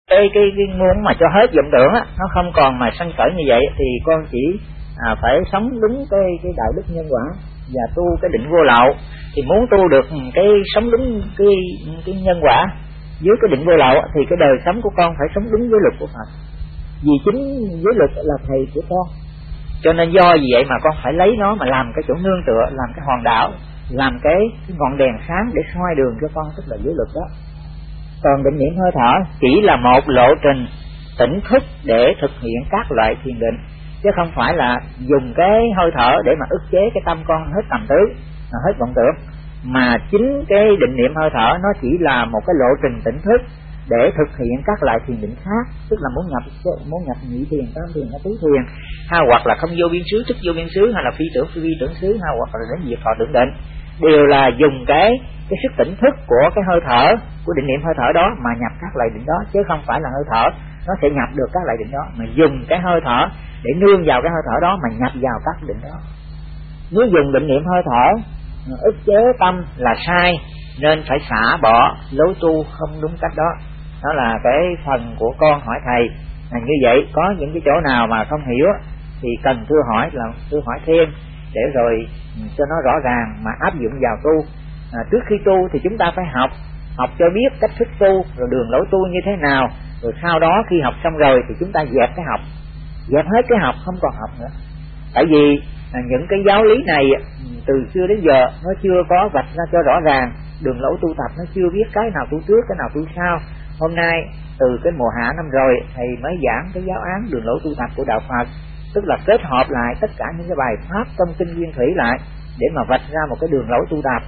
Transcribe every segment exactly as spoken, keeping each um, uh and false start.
cái cái, cái muốn mà cho hết vọng tưởng á, nó không còn mà sanh khởi như vậy thì con chỉ à, phải sống đúng cái cái đạo đức nhân quả và tu cái định vô lậu. Thì muốn tu được cái sống đúng cái cái nhân quả dưới cái định vô lậu thì cái đời sống của con phải sống đúng với luật của Phật, vì chính với luật là thầy của con. Cho nên do vì vậy mà con phải lấy nó mà làm cái chỗ nương tựa, làm cái hòn đảo, làm cái, cái ngọn đèn sáng để soi đường cho con, tức là giới luật đó. Còn định niệm hơi thở chỉ là một lộ trình tỉnh thức để thực hiện các loại thiền định, chứ không phải là dùng cái hơi thở để mà ức chế cái tâm con hết tầm tứ, hết vọng tưởng. Mà chính cái định niệm hơi thở nó chỉ là một cái lộ trình tỉnh thức để thực hiện các loại thiền định khác, tức là muốn nhập muốn nhập nhị thiền, tam thiền, tứ thiền, hay hoặc là không vô biên xứ, thức vô biên xứ, hay là phi tưởng phi vi tưởng xứ, hay hoặc là đến diệt thọ tưởng định, đều là dùng cái cái sức tỉnh thức của cái hơi thở, của định niệm hơi thở đó mà nhập các loại định đó, chứ không phải là hơi thở nó sẽ nhập được các loại định đó, mà dùng cái hơi thở để nương vào cái hơi thở đó mà nhập vào các định đó. Nếu dùng định niệm hơi thở ức chế tâm là sai, nên phải xả bỏ lối tu không đúng cách đó. Đó là cái phần của con hỏi thầy là như vậy. Có những cái chỗ nào mà không hiểu thì cần thưa hỏi là thưa hỏi thêm để rồi cho nó rõ ràng mà áp dụng vào tu. À, trước khi tu thì chúng ta phải học học cho biết cách thức tu, rồi đường lối tu như thế nào, rồi sau đó khi học xong rồi thì chúng ta dẹp cái học, dẹp hết cái học, không còn học nữa. Tại vì à, những cái giáo lý này từ xưa đến giờ nó chưa có vạch ra cho rõ ràng, đường lối tu tập nó chưa biết cái nào tu trước, cái nào tu sau. Hôm nay từ cái mùa hạ năm rồi thầy mới giảng cái giáo án đường lối tu tập của đạo Phật, tức là kết hợp lại tất cả những cái bài pháp trong kinh Nguyên Thủy lại để mà vạch ra một cái đường lối tu tập.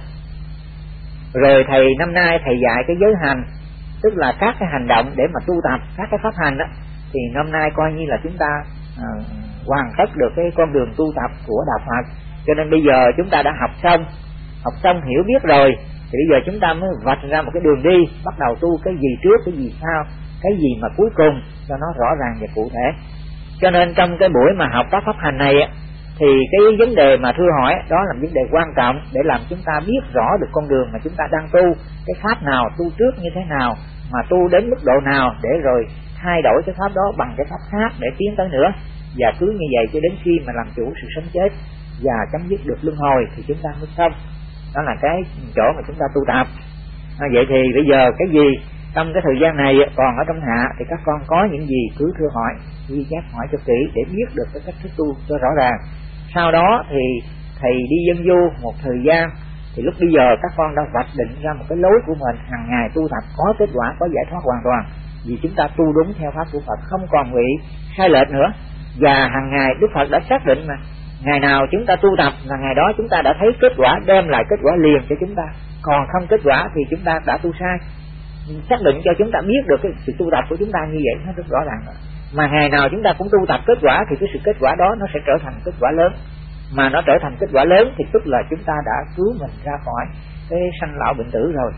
Rồi thầy năm nay thầy dạy cái giới hành, tức là các cái hành động để mà tu tập các cái pháp hành đó, thì năm nay coi như là chúng ta à, hoàn tất được cái con đường tu tập của đạo Phật. Cho nên bây giờ chúng ta đã học xong, học xong hiểu biết rồi, thì bây giờ chúng ta mới vạch ra một cái đường đi, bắt đầu tu cái gì trước, cái gì sau, cái gì mà cuối cùng cho nó rõ ràng và cụ thể. Cho nên trong cái buổi mà học các pháp hành này thì cái vấn đề mà thưa hỏi đó là vấn đề quan trọng để làm chúng ta biết rõ được con đường mà chúng ta đang tu, cái pháp nào tu trước như thế nào, mà tu đến mức độ nào để rồi thay đổi cái pháp đó bằng cái pháp khác để tiến tới nữa. Và cứ như vậy cho đến khi mà làm chủ sự sống chết và chấm dứt được luân hồi thì chúng ta mới xong. Đó là cái chỗ mà chúng ta tu tập. À, vậy thì bây giờ cái gì trong cái thời gian này còn ở trong hạ thì các con có những gì cứ thưa hỏi, ghi chép hỏi cho kỹ để biết được cái cách thức tu cho rõ ràng. Sau đó thì thầy đi dân du một thời gian, thì lúc bây giờ các con đã vạch định ra một cái lối của mình hàng ngày tu tập có kết quả, có giải thoát hoàn toàn, vì chúng ta tu đúng theo pháp của Phật, không còn bị sai lệch nữa. Và hàng ngày Đức Phật đã xác định mà ngày nào chúng ta tu tập là ngày đó chúng ta đã thấy kết quả, đem lại kết quả liền cho chúng ta. Còn không kết quả thì chúng ta đã tu sai. Xác định cho chúng ta biết được cái sự tu tập của chúng ta như vậy nó rất rõ ràng rồi. Mà ngày nào chúng ta cũng tu tập kết quả thì cái sự kết quả đó nó sẽ trở thành kết quả lớn. Mà nó trở thành kết quả lớn thì tức là chúng ta đã cứu mình ra khỏi cái sanh lão bệnh tử rồi.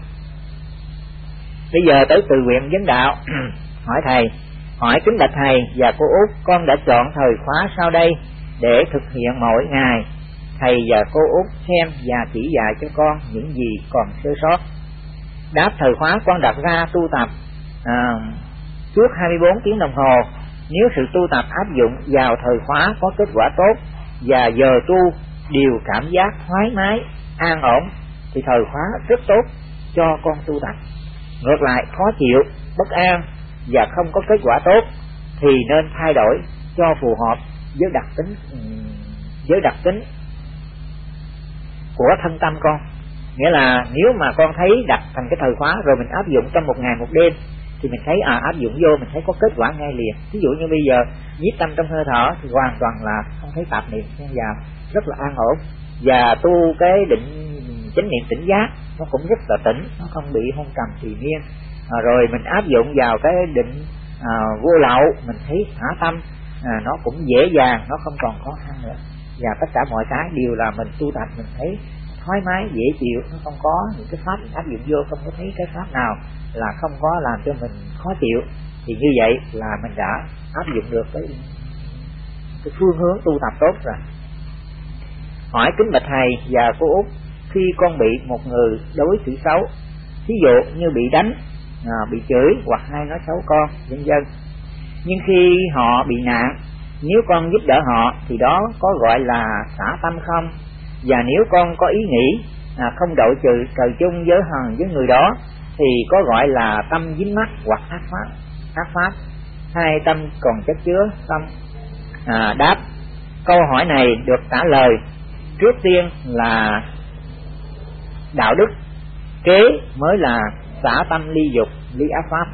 Bây giờ tới từ nguyện vấn đạo. Hỏi thầy, hỏi kính bạch thầy và cô Út, con đã chọn thời khóa sau đây để thực hiện mỗi ngày. Thầy và cô Út xem và chỉ dạy cho con những gì còn sơ sót. Đáp, thời khóa con đặt ra tu tập à, trước hai mươi bốn tiếng đồng hồ. Nếu sự tu tập áp dụng vào thời khóa có kết quả tốt và giờ tu đều cảm giác thoải mái, an ổn thì thời khóa rất tốt cho con tu tập. Ngược lại khó chịu, bất an và không có kết quả tốt thì nên thay đổi cho phù hợp với đặc tính với đặc tính của thân tâm con. Nghĩa là nếu mà con thấy đặt thành cái thời khóa rồi mình áp dụng trong một ngày một đêm thì mình thấy à áp dụng vô mình thấy có kết quả ngay liền. Ví dụ như bây giờ nhiếp tâm trong hơi thở thì hoàn toàn là không thấy tạp niệm xen vào, rất là an ổn. Và tu cái định chánh niệm tỉnh giác nó cũng rất là tỉnh, nó không bị hôn trầm trì miên. À, rồi mình áp dụng vào cái định à, vô lậu, mình thấy thả tâm à, nó cũng dễ dàng, nó không còn khó khăn nữa. Và tất cả mọi cái đều là mình tu tập mình thấy thoải mái dễ chịu, nó không có những cái pháp mình áp dụng vô, không có thấy cái pháp nào là không có làm cho mình khó chịu. Thì như vậy là mình đã áp dụng được cái, cái phương hướng tu tập tốt rồi. Hỏi kính bạch thầy và cô Út, khi con bị một người đối xử xấu, ví dụ như bị đánh à, bị chửi hoặc hay nói xấu con vân vân. Nhưng khi họ bị nạn, nếu con giúp đỡ họ thì đó có gọi là xả tâm không? Và nếu con có ý nghĩ à, không đội trừ trời chung với hờn với người đó thì có gọi là tâm dính mắc hoặc ác pháp. Ác pháp hai tâm còn chất chứa tâm. À, đáp câu hỏi này được trả lời trước tiên là đạo đức, kế mới là xả tâm ly dục ly ác pháp.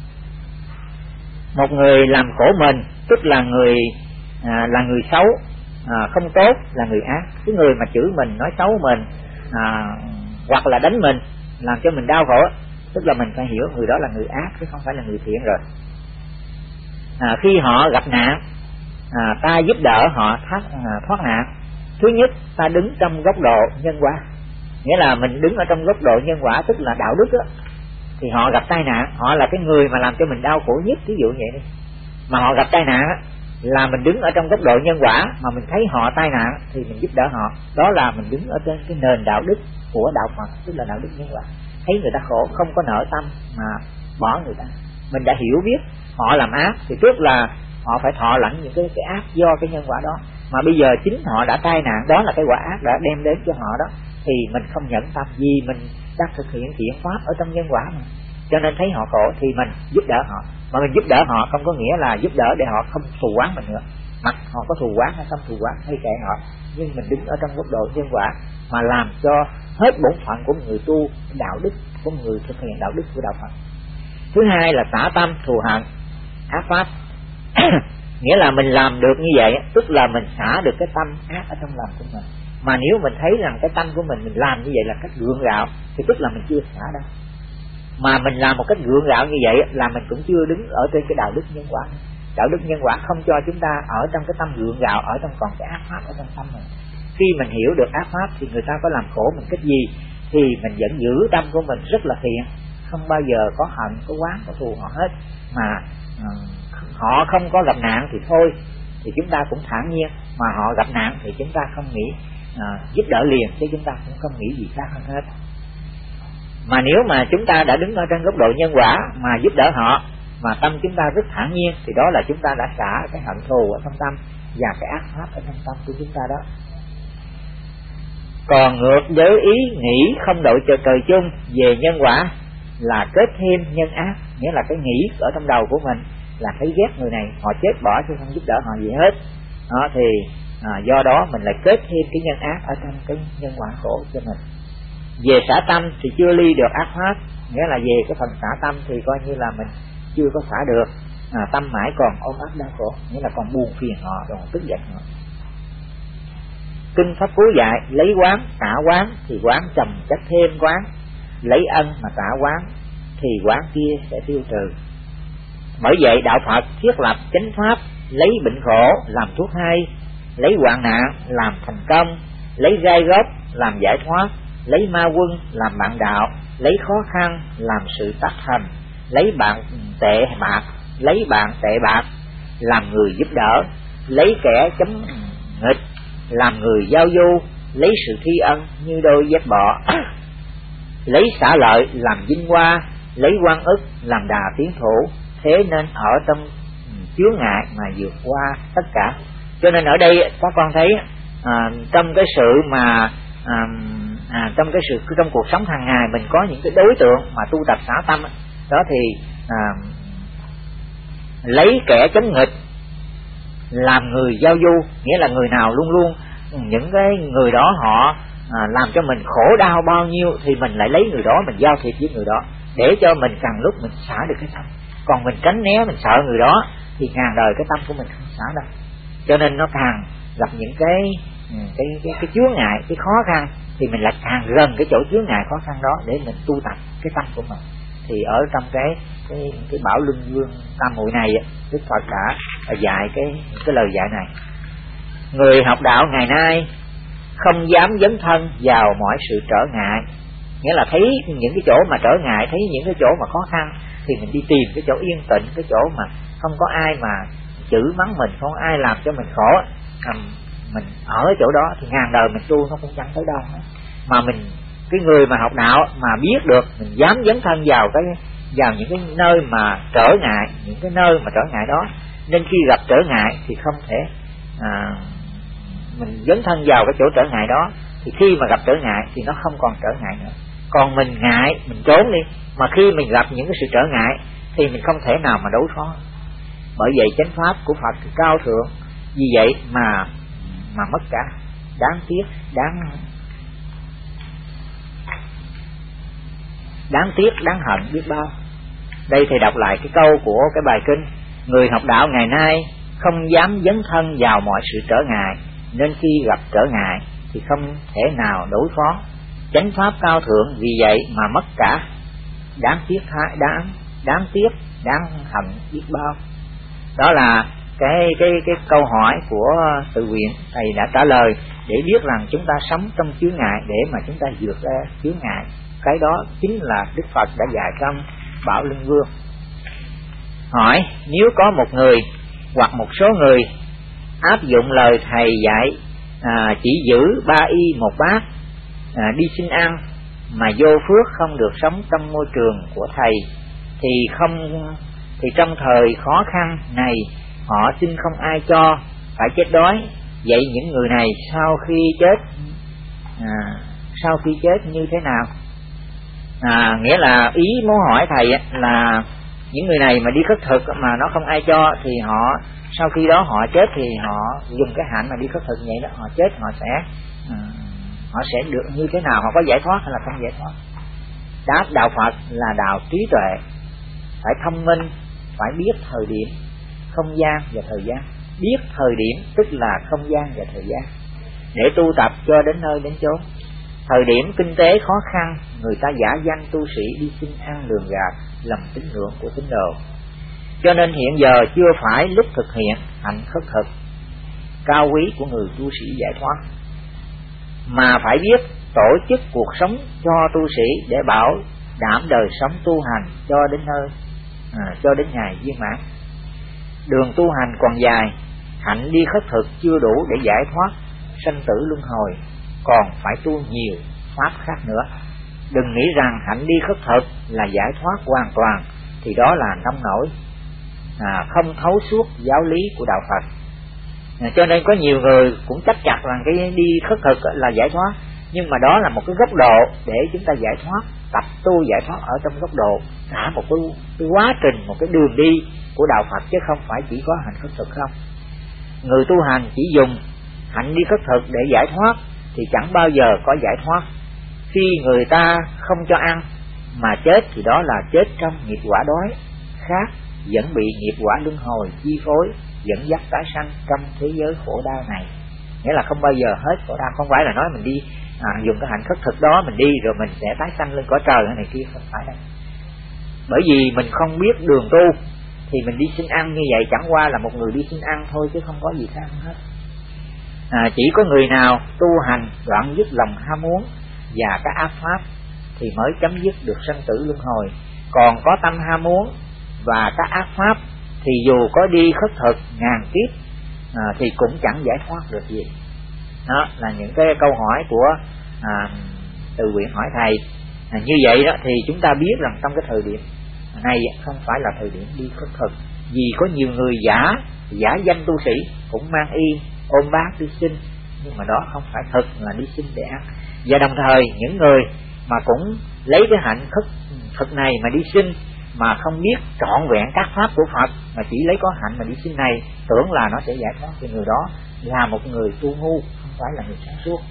Một người làm khổ mình tức là người à, là người xấu, à, không tốt, là người ác. Cái người mà chửi mình, nói xấu mình, à, hoặc là đánh mình làm cho mình đau khổ, tức là mình phải hiểu người đó là người ác chứ không phải là người thiện rồi. À, khi họ gặp nạn, à, ta giúp đỡ họ thoát, à, thoát nạn. Thứ nhất, ta đứng trong góc độ nhân quả, nghĩa là mình đứng ở trong góc độ nhân quả tức là đạo đức đó. Thì họ gặp tai nạn, họ là cái người mà làm cho mình đau khổ nhất, ví dụ vậy đi, mà họ gặp tai nạn là mình đứng ở trong góc độ nhân quả, mà mình thấy họ tai nạn thì mình giúp đỡ họ, đó là mình đứng ở trên cái nền đạo đức của đạo Phật, tức là đạo đức nhân quả. Thấy người ta khổ không có nợ tâm mà bỏ người ta, mình đã hiểu biết họ làm ác thì trước là họ phải thọ lãnh những cái, cái ác do cái nhân quả đó, mà bây giờ chính họ đã tai nạn, đó là cái quả ác đã đem đến cho họ đó, thì mình không nhẫn tâm vì mình đang thực hiện thiện pháp ở trong nhân quả mà. Cho nên thấy họ khổ thì mình giúp đỡ họ, mà mình giúp đỡ họ không có nghĩa là giúp đỡ để họ không thù oán mình nữa, mặc họ có thù oán hay không thù oán hay kệ họ, nhưng mình đứng ở trong góc độ nhân quả mà làm cho hết bổn phận của người tu đạo đức, của người thực hiện đạo đức của đạo Phật. Thứ hai là xả tâm thù hận ác pháp. Nghĩa là mình làm được như vậy tức là mình xả được cái tâm ác ở trong lòng của mình. Mà nếu mình thấy rằng cái tâm của mình mình làm như vậy là cách gượng gạo thì tức là mình chưa xả đâu. Mà mình làm một cách gượng gạo như vậy là mình cũng chưa đứng ở trên cái đạo đức nhân quả. Đạo đức nhân quả không cho chúng ta ở trong cái tâm gượng gạo, ở trong còn cái ác pháp ở trong tâm mình. Khi mình hiểu được ác pháp thì người ta có làm khổ mình cách gì thì mình vẫn giữ tâm của mình rất là thiện, không bao giờ có hận, có oán, có thù họ hết. Mà uh, họ không có gặp nạn thì thôi, thì chúng ta cũng thản nhiên, mà họ gặp nạn thì chúng ta không nghĩ uh, giúp đỡ liền, chứ chúng ta cũng không nghĩ gì khác hơn hết. Mà nếu mà chúng ta đã đứng ở trên góc độ nhân quả mà giúp đỡ họ, mà tâm chúng ta rất thản nhiên, thì đó là chúng ta đã xả cái hận thù ở trong tâm và cái ác pháp ở trong tâm của chúng ta đó. Còn ngược với ý nghĩ không đội trời trời chung về nhân quả là kết thêm nhân ác, nghĩa là cái nghĩ ở trong đầu của mình là thấy ghét người này, họ chết bỏ chứ không giúp đỡ họ gì hết. Đó thì à, do đó mình lại kết thêm cái nhân ác ở trong cái nhân quả khổ cho mình. Về xả tâm thì chưa ly được ác pháp, nghĩa là về cái phần xả tâm thì coi như là mình chưa có xả được, à, tâm mãi còn ôm ấp đau khổ, nghĩa là còn buồn phiền họ, còn tức giận họ. Kinh Pháp Cú dạy lấy quán xả quán thì quán chồng chất thêm quán, lấy ân mà xả quán thì quán kia sẽ tiêu trừ. Bởi vậy đạo Phật thiết lập chánh pháp, lấy bệnh khổ làm thuốc hay, lấy hoạn nạn làm thành công, lấy gai góc làm giải thoát, lấy ma quân làm bạn đạo, lấy khó khăn làm sự tác thành, lấy bạn tệ bạc, lấy bạn tệ bạc làm người giúp đỡ, lấy kẻ chấm nghịch làm người giao du, lấy sự thi ân như đôi dép bọ, lấy xả lợi làm vinh hoa, lấy oan ức làm đà tiến thủ. Thế nên ở trong chướng ngại mà vượt qua tất cả. Cho nên ở đây các con thấy à, trong cái sự mà à, à, trong cái sự trong cuộc sống hàng ngày mình có những cái đối tượng mà tu tập xả tâm đó thì à, lấy kẻ chống nghịch làm người giao du, nghĩa là người nào luôn luôn những cái người đó họ à, làm cho mình khổ đau bao nhiêu thì mình lại lấy người đó mình giao thiệp với người đó để cho mình càng lúc mình xả được cái tâm. Còn mình tránh né, mình sợ người đó thì ngàn đời cái tâm của mình không xả đâu. Cho nên nó càng gặp những cái cái cái, cái chướng ngại, cái khó khăn thì mình lại càng gần cái chỗ chướng ngại khó khăn đó để mình tu tập cái tâm của mình. Thì ở trong cái cái cái Bảo Luân Vương Tam Muội này Đức Phật đã dạy cái cái lời dạy này. Người học đạo ngày nay không dám dấn thân vào mọi sự trở ngại, nghĩa là thấy những cái chỗ mà trở ngại, thấy những cái chỗ mà khó khăn thì mình đi tìm cái chỗ yên tĩnh, cái chỗ mà không có ai mà chửi mắng mình, không có ai làm cho mình khổ, à, mình ở chỗ đó thì ngàn đời mình tu nó cũng chẳng tới đâu hết. Mà mình cái người mà học đạo mà biết được mình dám dấn thân vào cái vào những cái nơi mà trở ngại, những cái nơi mà trở ngại đó, nên khi gặp trở ngại thì không thể à, mình dấn thân vào cái chỗ trở ngại đó, thì khi mà gặp trở ngại thì nó không còn trở ngại nữa. Còn mình ngại, mình trốn đi, mà khi mình gặp những cái sự trở ngại thì mình không thể nào mà đối phó. Bởi vậy chánh pháp của Phật thì cao thượng, vì vậy mà mà mất cả, đáng tiếc, đáng đáng tiếc, đáng hận biết bao. Đây thầy đọc lại cái câu của cái bài kinh: người học đạo ngày nay không dám dấn thân vào mọi sự trở ngại, nên khi gặp trở ngại thì không thể nào đối phó. Chánh pháp cao thượng vì vậy mà mất cả, đáng tiếc, đáng đáng tiếc, đáng hận biết bao. Đó là cái cái cái câu hỏi của Từ Nguyện, thầy đã trả lời để biết rằng chúng ta sống trong chướng ngại để mà chúng ta vượt ra chướng ngại. Cái đó chính là Đức Phật đã dạy trong Bảo Linh Vương. Hỏi: nếu có một người hoặc một số người áp dụng lời thầy dạy, à, chỉ giữ ba y một bát, à, đi xin ăn mà vô phước không được sống trong môi trường của thầy, thì không thì trong thời khó khăn này họ xin không ai cho, phải chết đói. Vậy những người này sau khi chết à, sau khi chết như thế nào? À, nghĩa là ý muốn hỏi thầy là những người này mà đi khất thực mà nó không ai cho, thì họ sau khi đó họ chết thì họ dùng cái hạnh mà đi khất thực vậy đó, họ chết họ sẽ à, họ sẽ được như thế nào, họ có giải thoát hay là không giải thoát? Đáp: đạo Phật là đạo trí tuệ, phải thông minh, phải biết thời điểm, không gian và thời gian. Biết thời điểm tức là không gian và thời gian, để tu tập cho đến nơi đến chốn. Thời điểm kinh tế khó khăn, người ta giả danh tu sĩ đi xin ăn lường gạt, lầm tín ngưỡng của tín đồ. Cho nên hiện giờ chưa phải lúc thực hiện hạnh khất thực cao quý của người tu sĩ giải thoát, mà phải biết tổ chức cuộc sống cho tu sĩ để bảo đảm đời sống tu hành cho đến nơi à, cho đến ngày viên mãn. Đường tu hành còn dài, hạnh đi khất thực chưa đủ để giải thoát sanh tử luân hồi, còn phải tu nhiều pháp khác nữa. Đừng nghĩ rằng hạnh đi khất thực là giải thoát hoàn toàn, thì đó là nông nổi, à, không thấu suốt giáo lý của đạo Phật. À, cho nên có nhiều người cũng chấp chặt rằng cái đi khất thực là giải thoát, nhưng mà đó là một cái góc độ để chúng ta giải thoát, tập tu giải thoát ở trong góc độ cả một cái, cái quá trình, một cái đường đi của đạo Phật, chứ không phải chỉ có hành khất thực không. Người tu hành chỉ dùng hạnh đi khất thực để giải thoát thì chẳng bao giờ có giải thoát. Khi người ta không cho ăn mà chết thì đó là chết trong nghiệp quả đói, khác vẫn bị nghiệp quả luân hồi chi phối, dẫn dắt tái sanh trong thế giới khổ đau này. Nghĩa là không bao giờ hết khổ đau. Không phải là nói mình đi à, dùng cái hạnh khất thực đó mình đi rồi mình sẽ tái sanh lên cõi trời này kia, không phải đâu. Bởi vì mình không biết đường tu thì mình đi xin ăn như vậy chẳng qua là một người đi xin ăn thôi, chứ không có gì khác hết. À, chỉ có người nào tu hành đoạn dứt lòng ham muốn và các ác pháp thì mới chấm dứt được sanh tử luân hồi. Còn có tâm ham muốn và các ác pháp thì dù có đi khất thực ngàn kiếp à, thì cũng chẳng giải thoát được gì. Đó là những cái câu hỏi của à, Từ Nguyện hỏi thầy. À, như vậy đó thì chúng ta biết rằng trong cái thời điểm này không phải là thời điểm đi khất thực, vì có nhiều người giả giả danh tu sĩ cũng mang y ôm bát đi xin, nhưng mà đó không phải thực là đi xin để ăn. Và đồng thời những người mà cũng lấy cái hạnh khất thực này mà đi xin mà không biết trọn vẹn các pháp của Phật, mà chỉ lấy có hạnh mà đi xin này, tưởng là nó sẽ giải thoát, thì người đó là một người tu ngu, không phải là người sáng suốt.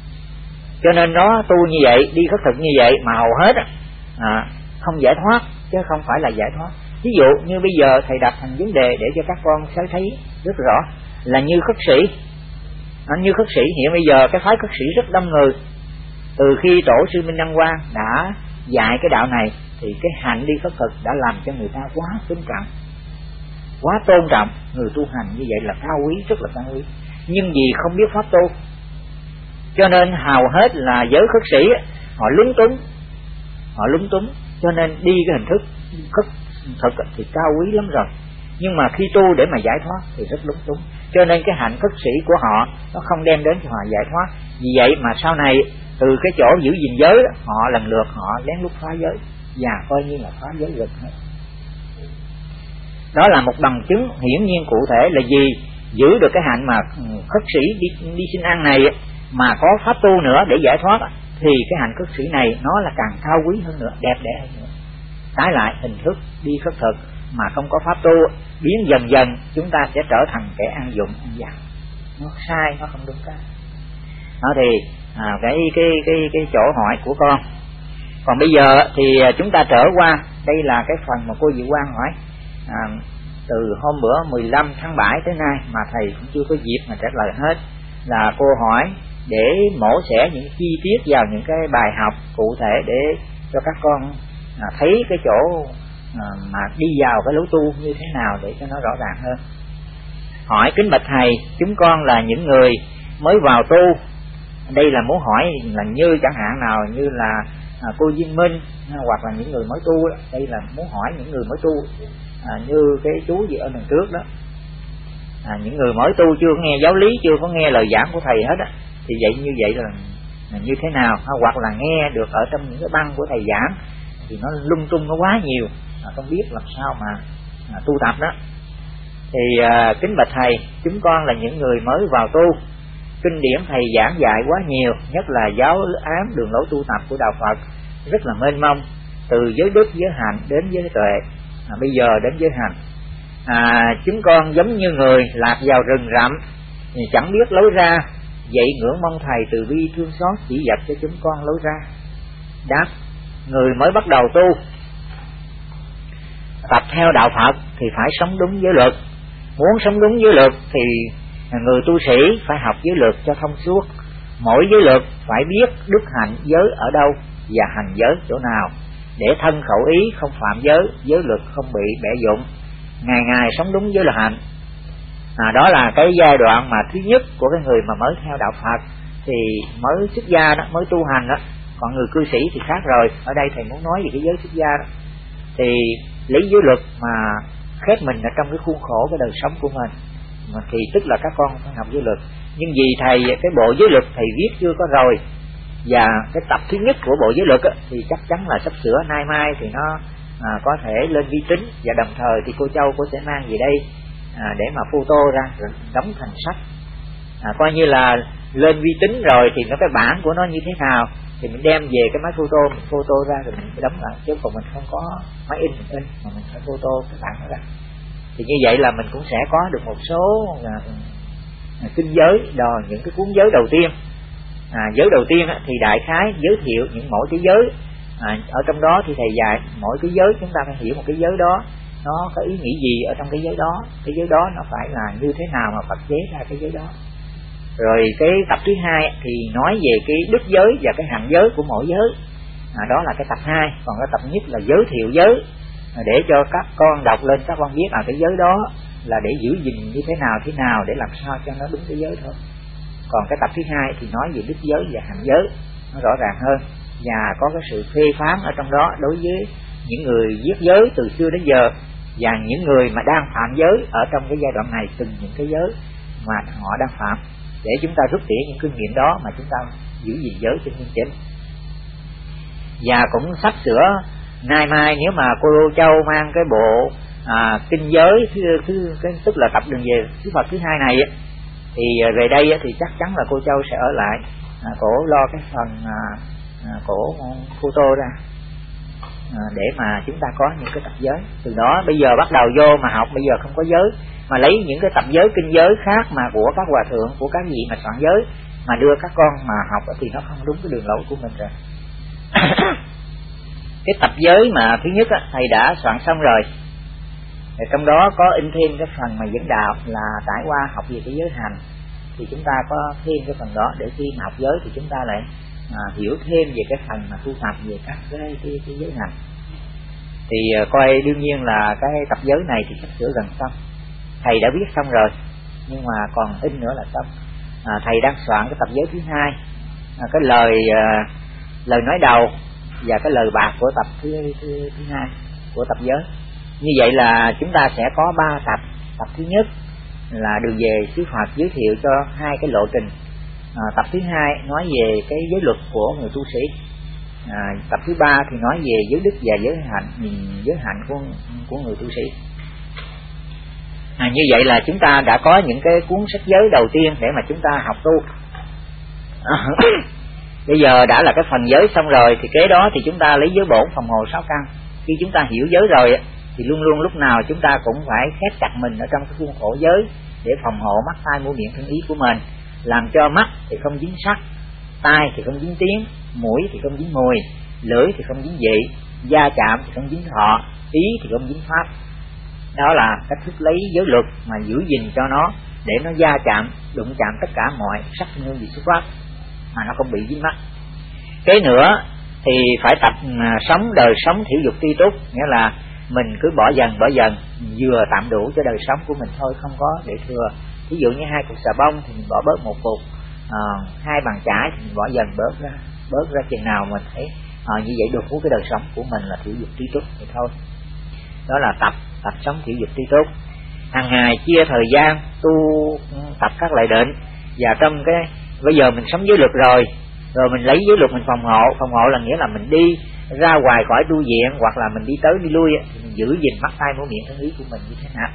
Cho nên nó tu như vậy, đi khất thực như vậy mà hầu hết à, không giải thoát, chứ không phải là giải thoát. Ví dụ như bây giờ thầy đặt thành vấn đề để cho các con sẽ thấy rất rõ là như khất sĩ. À, như khất sĩ hiện bây giờ cái phái khất sĩ rất đông người. Từ khi tổ sư Minh Đăng Quang đã dạy cái đạo này thì cái hạnh đi khất thực đã làm cho người ta quá tôn trọng, quá tôn trọng. Người tu hành như vậy là cao quý, rất là cao quý, nhưng vì không biết pháp tu cho nên hầu hết là giới khất sĩ họ lúng túng, họ lúng túng cho nên đi cái hình thức khất thực thì cao quý lắm rồi, nhưng mà khi tu để mà giải thoát thì rất lúng túng. Cho nên cái hạnh khất sĩ của họ nó không đem đến cho họ giải thoát. Vì vậy mà sau này từ cái chỗ giữ gìn giới họ lần lượt họ lén lút phá giới, và coi như là phá giới luật hết. Đó là một bằng chứng hiển nhiên cụ thể là gì? Giữ được cái hạnh mà khất sĩ đi, đi xin ăn này mà có pháp tu nữa để giải thoát, thì cái hạnh khất sĩ này nó là càng cao quý hơn nữa, đẹp đẽ hơn nữa. Trái lại hình thức đi khất thực mà không có pháp tu, biến dần dần chúng ta sẽ trở thành kẻ ăn dụng ăn giàu, nó sai, nó không đúng cái. Đó thì à, cái cái cái cái chỗ hỏi của con. Còn bây giờ thì chúng ta trở qua, đây là cái phần mà cô Diệu Quang hỏi à, từ hôm bữa mười lăm tháng bảy tới nay mà thầy cũng chưa có dịp mà trả lời hết. Là cô hỏi để mổ xẻ những chi tiết vào những cái bài học cụ thể để cho các con à, thấy cái chỗ à, mà đi vào cái lối tu như thế nào để cho nó rõ ràng hơn. Hỏi kính bạch thầy, chúng con là những người mới vào tu, đây là muốn hỏi là như chẳng hạn nào như là à, cô Duyên Minh à, hoặc là những người mới tu, đây là muốn hỏi những người mới tu à, như cái chú gì ở đằng trước đó, à, những người mới tu chưa nghe giáo lý, chưa có nghe lời giảng của thầy hết á, thì vậy như vậy là, là như thế nào, à, hoặc là nghe được ở trong những cái băng của thầy giảng thì nó lung tung nó quá nhiều, à, không biết làm sao mà à, tu tập đó. Thì à, kính bạch thầy, chúng con là những người mới vào tu, kinh điển thầy giảng dạy quá nhiều, nhất là giáo án đường lối tu tập của đạo Phật rất là mênh mông, từ giới đức, giới hạnh đến giới tuệ, à, bây giờ đến giới hành. À, chúng con giống như người lạc vào rừng rậm thì chẳng biết lối ra, vậy ngưỡng mong thầy từ bi thương xót chỉ dạy cho chúng con lối ra. Đáp: người mới bắt đầu tu tập theo đạo Phật thì phải sống đúng giới luật. Muốn sống đúng giới luật thì người tu sĩ phải học giới luật cho thông suốt. Mỗi giới luật phải biết đức hạnh giới ở đâu và hành giới chỗ nào, để thân khẩu ý không phạm giới, giới luật không bị bẻ dụng, ngày ngày sống đúng giới luật hạnh. À, đó là cái giai đoạn mà thứ nhất của cái người mà mới theo đạo Phật, thì mới xuất gia đó, mới tu hành đó. Còn người cư sĩ thì khác rồi. Ở đây thầy muốn nói về cái giới xuất gia đó, thì lấy giới luật mà khép mình ở trong cái khuôn khổ cái đời sống của mình, mà thì tức là các con phải học giới luật. Nhưng vì thầy cái bộ giới luật thầy viết chưa có rồi, và cái tập thứ nhất của bộ giới luật á, thì chắc chắn là sắp sửa nay mai thì nó à, có thể lên vi tính, và đồng thời thì cô Châu cô sẽ mang về đây à, để mà photo ra rồi đóng thành sách, à, coi như là lên vi tính rồi thì nó cái bản của nó như thế nào thì mình đem về cái máy photo, mình photo ra rồi mình đóng lại, chứ còn mình không có máy in mình in mà mình phải photo cái bản đó ra. Thì như vậy là mình cũng sẽ có được một số à, à, kinh giới, đò những cái cuốn giới đầu tiên. À, giới đầu tiên á, thì đại khái giới thiệu những mỗi cái giới, à, ở trong đó thì thầy dạy mỗi cái giới chúng ta phải hiểu một cái giới đó nó có ý nghĩa gì ở trong cái giới đó, cái giới đó nó phải là như thế nào mà Phật chế ra cái giới đó. Rồi cái tập thứ hai thì nói về cái đức giới và cái hạnh giới của mỗi giới, à, đó là cái tập hai. Còn cái tập nhất là giới thiệu giới, à, để cho các con đọc lên các con biết à cái giới đó là để giữ gìn như thế nào thế nào để làm sao cho nó đúng cái giới thôi. Còn cái tập thứ hai thì nói về đức giới và hạnh giới, nó rõ ràng hơn và có cái sự phê phán ở trong đó đối với những người giết giới từ xưa đến giờ, và những người mà đang phạm giới ở trong cái giai đoạn này, từng những cái giới mà họ đang phạm, để chúng ta rút tỉa những kinh nghiệm đó mà chúng ta giữ gìn giới trên nhân chính. Và cũng sắp sửa nay mai nếu mà cô Châu mang cái bộ à, kinh giới thứ, thứ cái, tức là tập đường về Đức Phật thứ hai này thì về đây thì chắc chắn là cô Châu sẽ ở lại, à, cổ lo cái phần à, à, cổ photo ra à, để mà chúng ta có những cái tập giới. Từ đó bây giờ bắt đầu vô mà học, bây giờ không có giới mà lấy những cái tập giới kinh giới khác mà của các hòa thượng, của các vị mà soạn giới mà đưa các con mà học thì nó không đúng cái đường lối của mình rồi. Cái tập giới mà thứ nhất á, thầy đã soạn xong rồi, thì trong đó có in thêm cái phần mà dẫn đạo là trải qua học về cái giới hành, thì chúng ta có thêm cái phần đó để khi mà học giới thì chúng ta lại à, hiểu thêm về cái phần mà tu tập về các cái, cái, cái giới hành. Thì à, coi đương nhiên là cái tập giới này thì sắp sửa gần xong, thầy đã viết xong rồi nhưng mà còn in nữa là xong. À, thầy đang soạn cái tập giới thứ hai, à, cái lời à, lời nói đầu và cái lời bạc của tập thứ thứ, thứ hai của tập giới. Như vậy là chúng ta sẽ có ba tập. Tập thứ nhất là đường về xứ Phật, giới thiệu cho hai cái lộ trình. À, tập thứ hai nói về cái giới luật của người tu sĩ. À, tập thứ ba thì nói về giới đức và giới hạnh, giới hạnh của của người tu sĩ. À, như vậy là chúng ta đã có những cái cuốn sách giới đầu tiên để mà chúng ta học tu. À, bây giờ đã là cái phần giới xong rồi thì kế đó thì chúng ta lấy giới bổn phòng hộ sáu căn. Khi chúng ta hiểu giới rồi thì luôn luôn lúc nào chúng ta cũng phải khép chặt mình ở trong cái khuôn khổ giới để phòng hộ mắt tai mũi miệng thân ý của mình, làm cho mắt thì không dính sắc, tai thì không dính tiếng, mũi thì không dính mùi, lưỡi thì không dính vị, da chạm thì không dính thọ, ý thì không dính pháp. Đó là cách thức lấy giới luật mà giữ gìn cho nó để nó da chạm, đụng chạm tất cả mọi sắc hương vị xuất phát mà nó không bị dính mắt. Cái nữa thì phải tập sống đời sống thiểu dục tri túc, nghĩa là mình cứ bỏ dần bỏ dần, vừa tạm đủ cho đời sống của mình thôi, không có để thừa. Ví dụ như hai cục xà bông thì mình bỏ bớt một cục, à, hai bàn chải thì mình bỏ dần bớt ra, bớt ra chừng nào mình thấy à, như vậy được của cái đời sống của mình là thiểu dục tri túc thì thôi. Đó là tập tập sống thiểu dục tri túc. Hàng ngày chia thời gian tu tập các loại định, và trong cái bây giờ mình sống giới luật rồi, rồi mình lấy giới luật mình phòng hộ. Phòng hộ là nghĩa là mình đi ra ngoài khỏi tu viện hoặc là mình đi tới đi lui thì mình giữ gìn mắt tai mũi miệng thân ý của mình như thế nào.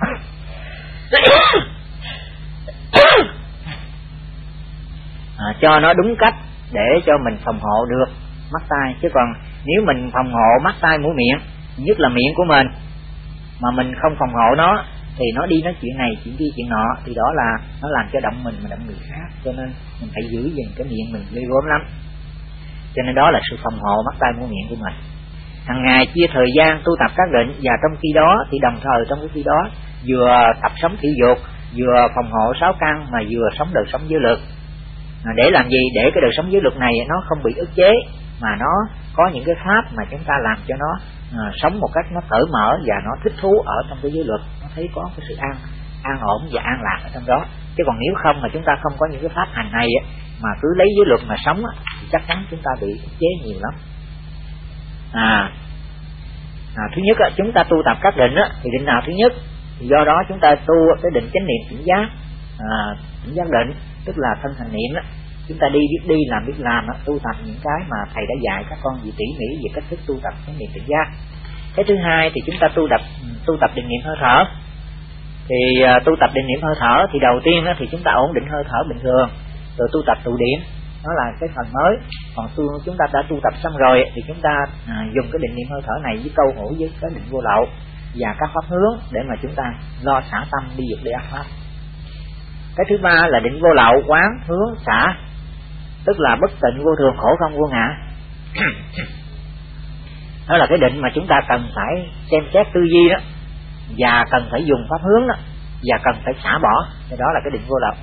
À, cho nó đúng cách để cho mình phòng hộ được mắt tai. Chứ còn nếu mình phòng hộ mắt tai mũi miệng, nhất là miệng của mình, mà mình không phòng hộ nó thì nó đi nói chuyện này chuyện kia chuyện nọ, thì đó là nó làm cho động mình mà động người khác. Cho nên mình phải giữ gìn cái miệng mình ghê gớm lắm. Cho nên đó là sự phòng hộ mắt tai mũi miệng của mình. Hàng ngày chia thời gian tu tập các định, và trong khi đó thì đồng thời trong cái khi đó vừa tập sống thiểu dục, vừa phòng hộ sáu căn, mà vừa sống đời sống giới luật. À, để làm gì? Để cái đời sống giới luật này nó không bị ức chế, mà nó có những cái pháp mà chúng ta làm cho nó à, sống một cách nó cởi mở và nó thích thú ở trong cái giới luật, nó thấy có cái sự an an ổn và an lạc ở trong đó. Chứ còn nếu không mà chúng ta không có những cái pháp hành này mà cứ lấy giới luật mà sống thì chắc chắn chúng ta bị ức chế nhiều lắm. À, à thứ nhất chúng ta tu tập các định thì định nào thứ nhất? Thì do đó chúng ta tu cái định chánh niệm tỉnh giác, à, tỉnh giác định tức là thân hành niệm. Chúng ta đi biết đi làm biết làm, tu tập những cái mà thầy đã dạy các con gì tỉ mỉ về cách thức tu tập chánh niệm tỉnh giác. Cái thứ hai thì chúng ta tu tập tu tập định niệm hơi thở. Thì uh, tu tập định niệm hơi thở thì đầu tiên uh, thì chúng ta ổn định hơi thở bình thường, rồi tu tập tụ điểm, đó là cái phần mới. Còn tu, chúng ta đã tu tập xong rồi thì chúng ta uh, dùng cái định niệm hơi thở này với câu hữu với cái định vô lậu và các pháp hướng để mà chúng ta lo xả tâm đi dục đi ác pháp. Cái thứ ba là định vô lậu quán hướng xả, tức là bất tịnh vô thường khổ không vô ngã. Đó là cái định mà chúng ta cần phải xem xét tư duy đó, và cần phải dùng pháp hướng đó, và cần phải xả bỏ. Thì đó là cái định vô lậu.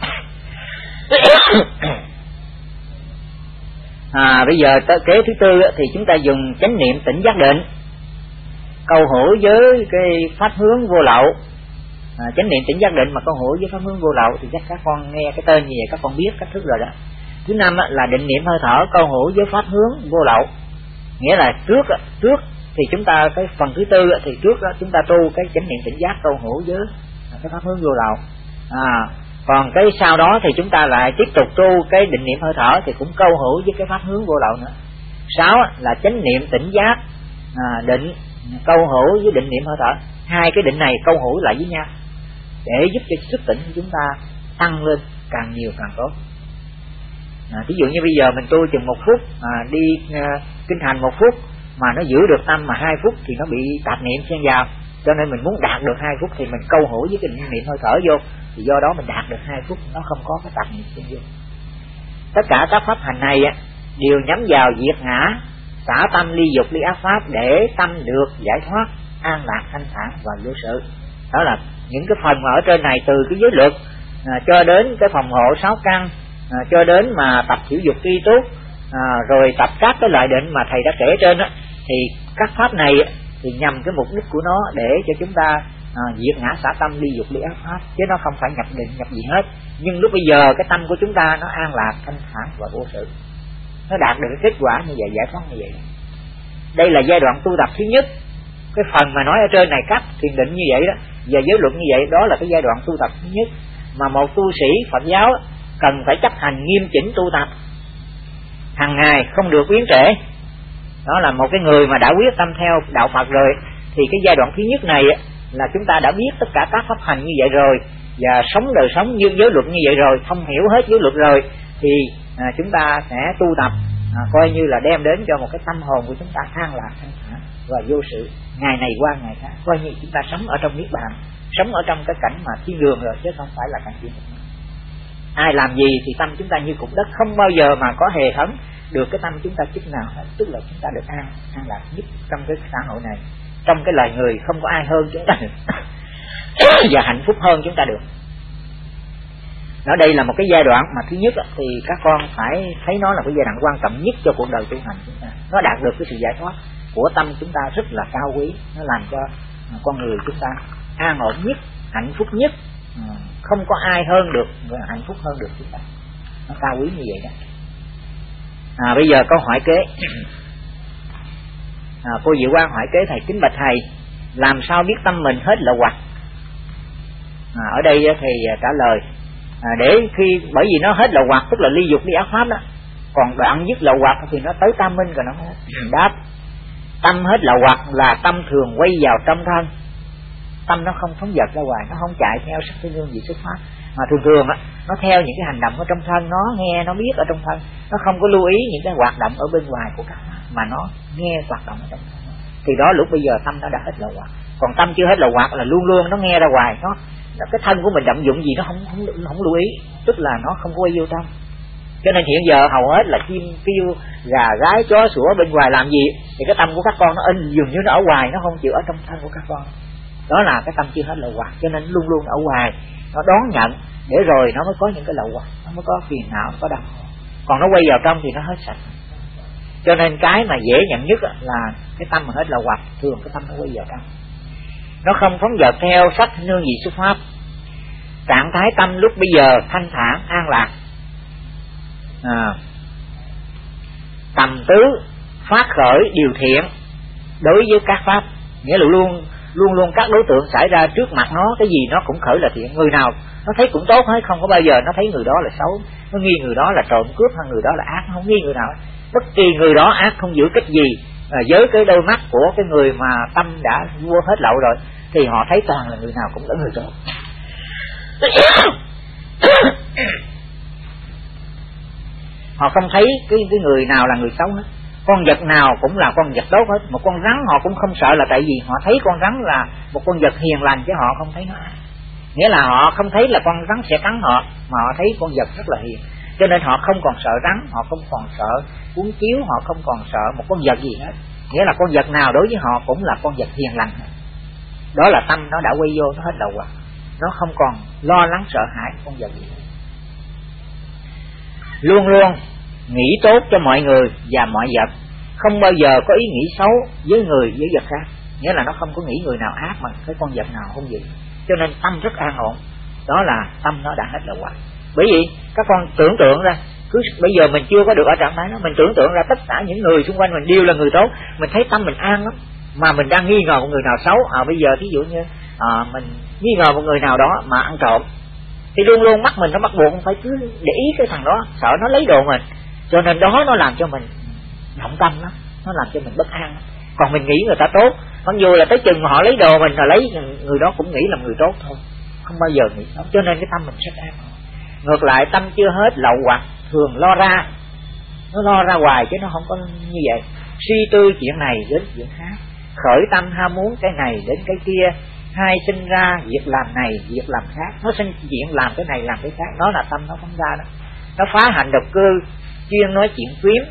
À, bây giờ tới kế thứ tư thì chúng ta dùng chánh niệm tỉnh giác định câu hữu với cái pháp hướng vô lậu. À, chánh niệm tỉnh giác định mà câu hữu với pháp hướng vô lậu thì chắc các con nghe cái tên như vậy các con biết cách thức rồi đó. Thứ năm là định niệm hơi thở câu hữu với pháp hướng vô lậu, nghĩa là trước trước thì chúng ta cái phần thứ tư thì trước đó chúng ta tu cái chánh niệm tỉnh giác câu hữu với cái pháp hướng vô lậu. À, còn cái sau đó thì chúng ta lại tiếp tục tu cái định niệm hơi thở thì cũng câu hữu với cái pháp hướng vô lậu nữa. Sáu là chánh niệm tỉnh giác à, định câu hữu với định niệm hơi thở. Hai cái định này câu hữu lại với nhau để giúp cho sức tỉnh của chúng ta tăng lên càng nhiều càng tốt. À, ví dụ như bây giờ mình tu chừng một phút, à, đi à, kinh hành một phút mà nó giữ được tâm, mà hai phút thì nó bị tạp niệm xen vào, cho nên mình muốn đạt được hai phút thì mình câu hữu với cái niệm hơi thở vô, thì do đó mình đạt được hai phút, nó không có cái tạp niệm xen vô. Tất cả các pháp hành này á, đều nhắm vào diệt ngã, xả tâm ly dục ly ác pháp để tâm được giải thoát, an lạc thanh thản và vô sự. Đó là những cái phần ở trên này, từ cái giới luật à, cho đến cái phòng hộ sáu căn, à, cho đến mà tập thiểu dục tri túc, à, rồi tập các cái loại định mà thầy đã kể trên á, thì các pháp này thì nhằm cái mục đích của nó để cho chúng ta à, diệt ngã xả tâm ly dục ly ác pháp, chứ nó không phải nhập định nhập gì hết. Nhưng lúc bây giờ cái tâm của chúng ta nó an lạc thanh thản và vô sự, nó đạt được cái kết quả như vậy, giải thoát như vậy. Đây là giai đoạn tu tập thứ nhất. Cái phần mà nói ở trên này các thiền định như vậy đó và giới luật như vậy, đó là cái giai đoạn tu tập thứ nhất mà một tu sĩ Phật giáo cần phải chấp hành nghiêm chỉnh tu tập hàng ngày, không được biến trễ. Đó là một cái người mà đã quyết tâm theo đạo Phật rồi, thì cái giai đoạn thứ nhất này là chúng ta đã biết tất cả các pháp hành như vậy rồi, và sống đời sống như giới luật như vậy rồi, thông hiểu hết giới luật rồi, thì à, chúng ta sẽ tu tập à, coi như là đem đến cho một cái tâm hồn của chúng ta an lạc thanh thản và vô sự, ngày này qua ngày khác, coi như chúng ta sống ở trong niết bàn, sống ở trong cái cảnh mà thiên đường rồi, chứ không phải là cảnh thiên đường. Ai làm gì thì tâm chúng ta như cục đất, không bao giờ mà có hề hấn được cái tâm chúng ta chút nào hết, tức là chúng ta được an an lạc nhất trong cái xã hội này, trong cái loài người không có ai hơn chúng ta được và hạnh phúc hơn chúng ta được. Đó, đây là một cái giai đoạn mà thứ nhất thì các con phải thấy nó là cái giai đoạn quan trọng nhất cho cuộc đời tu hành chúng ta. Nó đạt được cái sự giải thoát của tâm chúng ta rất là cao quý, nó làm cho con người chúng ta an ổn nhất, hạnh phúc nhất, không có ai hơn được và hạnh phúc hơn được chúng ta. Nó cao quý như vậy đó. À, bây giờ câu hỏi kế. À, cô Diệu Quang hỏi kế thầy: kính bạch thầy, làm sao biết tâm mình hết lậu hoặc? À, ở đây thì trả lời à, để khi bởi vì nó hết lậu hoặc tức là ly dục ly ác pháp đó, còn đoạn dứt lậu hoặc thì nó tới tam minh rồi nó hết. Đáp: tâm hết lậu hoặc là tâm thường quay vào trong thân, tâm nó không phóng dật ra ngoài, nó không chạy theo sắc thiên hương vị xuất pháp, mà thường thường á nó theo những cái hành động ở trong thân, nó nghe nó biết ở trong thân, nó không có lưu ý những cái hoạt động ở bên ngoài của các pháp, mà nó nghe hoạt động ở trong thân. Thì đó lúc bây giờ tâm nó đã hết lậu hoặc. Còn tâm chưa hết lậu hoặc là luôn luôn nó nghe ra ngoài, nó cái thân của mình động dụng gì nó không không không lưu ý, tức là nó không quay vô trong. Cho nên hiện giờ hầu hết là chim kêu, gà gái chó sủa bên ngoài làm gì thì cái tâm của các con nó in dường như nó ở ngoài, nó không chịu ở trong thân của các con. Đó là cái tâm chưa hết lậu hoặc, cho nên luôn luôn ở ngoài nó đón nhận, để rồi nó mới có những cái lậu hoặc, nó mới có phiền não, nó có đau. Còn nó quay vào trong thì nó hết sạch. Cho nên cái mà dễ nhận nhất là cái tâm mà hết lậu hoặc, thường cái tâm nó quay vào trong, nó không phóng dật theo sắc nương vị xuất pháp. Trạng thái tâm lúc bây giờ thanh thản an lạc, à, tầm tứ phát khởi điều thiện đối với các pháp, nghĩa là luôn luôn luôn các đối tượng xảy ra trước mặt nó, cái gì nó cũng khởi là thiện. Người nào nó thấy cũng tốt hết, không có bao giờ nó thấy người đó là xấu, nó nghi người đó là trộm cướp hay người đó là ác, nó không nghi người nào. Bất kỳ người đó ác không giữ cách gì, à, với cái đôi mắt của cái người mà tâm đã vua hết lậu rồi, thì họ thấy toàn là người nào cũng là người tốt. Họ không thấy cái, cái người nào là người xấu hết. Con vật nào cũng là con vật tốt hết. Một con rắn họ cũng không sợ, là tại vì họ thấy con rắn là một con vật hiền lành, chứ họ không thấy nó ác. Nghĩa là họ không thấy là con rắn sẽ cắn họ, mà họ thấy con vật rất là hiền, cho nên họ không còn sợ rắn, họ không còn sợ cuốn chiếu, họ không còn sợ một con vật gì hết. Nghĩa là con vật nào đối với họ cũng là con vật hiền lành. Đó là tâm nó đã quay vô, nó hết lậu hoặc, nó không còn lo lắng sợ hãi con vật gì hết. Luôn luôn nghĩ tốt cho mọi người và mọi vật, không bao giờ có ý nghĩ xấu với người với vật khác. Nghĩa là nó không có nghĩ người nào ác mà cái con vật nào không gì, cho nên tâm rất an ổn. Đó là tâm nó đã hết lậu hoặc. Bởi vì các con tưởng tượng ra, cứ bây giờ mình chưa có được ở trạng thái đó, mình tưởng tượng ra tất cả những người xung quanh mình đều là người tốt, mình thấy tâm mình an lắm. Mà mình đang nghi ngờ một người nào xấu, à bây giờ thí dụ như à, mình nghi ngờ một người nào đó mà ăn trộm, thì luôn luôn mắt mình nó bắt buộc phải cứ để ý cái thằng đó, sợ nó lấy đồ mình, cho nên đó nó làm cho mình động tâm lắm, nó làm cho mình bất an. Còn mình nghĩ người ta tốt, mặc dù là tới chừng mà họ lấy đồ mình là lấy, người đó cũng nghĩ là người tốt thôi, không bao giờ nghĩ tốt, cho nên cái tâm mình rất an. Ngược lại tâm chưa hết lậu hoặc thường lo ra, nó lo ra hoài chứ nó không có như vậy. Suy tư chuyện này đến chuyện khác, khởi tâm ham muốn cái này đến cái kia, hai sinh ra việc làm này việc làm khác, nó sinh chuyện làm cái này làm cái khác, đó là tâm nó phóng ra đó. Nó phá hành độc cư, chuyên nói chuyện phím,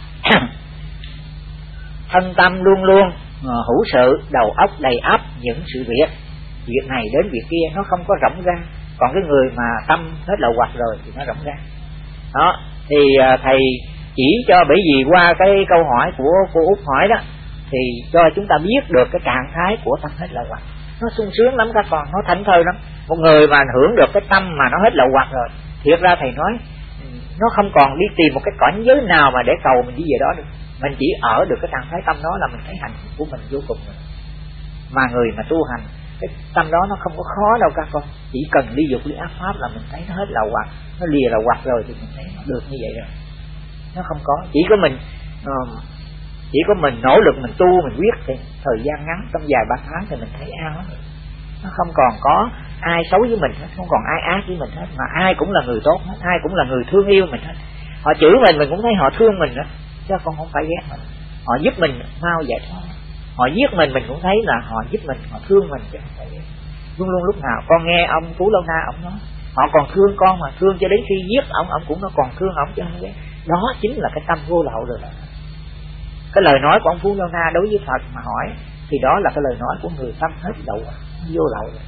thân tâm luôn luôn hữu sự, đầu óc đầy ắp những sự việc, việc này đến việc kia, nó không có rỗng ra. Còn cái người mà tâm hết lậu hoặc rồi thì nó rỗng ra. Đó thì thầy chỉ cho, bởi vì qua cái câu hỏi của cô Út hỏi đó, thì cho chúng ta biết được cái trạng thái của tâm hết lậu hoặc. Nó sung sướng lắm các con, nó thảnh thơi lắm. Một người mà hưởng được cái tâm mà nó hết lậu hoặc rồi, thiệt ra thầy nói nó không còn đi tìm một cái cảnh giới nào mà để cầu mình đi về đó được. Mình chỉ ở được cái trạng thái tâm đó là mình thấy hạnh phúc của mình vô cùng rồi. Mà người mà tu hành, cái tâm đó nó không có khó đâu các con, chỉ cần ly dục ly ác pháp là mình thấy nó hết lậu hoặc, nó lìa lậu hoặc rồi thì mình thấy nó được như vậy rồi. Nó không có, chỉ có mình uh, Chỉ có mình nỗ lực mình tu mình quyết thì thời gian ngắn trong vài ba tháng thì mình thấy an lắm. Nó không còn có ai xấu với mình hết, không còn ai ác với mình hết, mà ai cũng là người tốt hết, ai cũng là người thương yêu mình hết. Họ chửi mình mình cũng thấy họ thương mình đó, chứ con không phải ghét mình. Họ giúp mình mau giải thoát, họ giết mình mình cũng thấy là họ giúp mình, họ thương mình chứ không phải ghét. Luôn luôn lúc nào con nghe ông Phú Lâu Na ông nói họ còn thương con, mà thương cho đến khi giết ông ông cũng nó còn thương ông chứ không ghét. Đó chính là cái tâm vô lậu rồi đó. Cái lời nói của ông Phú Lâu Na đối với Phật mà hỏi thì đó là cái lời nói của người tâm hết lậu, vô lậu rồi.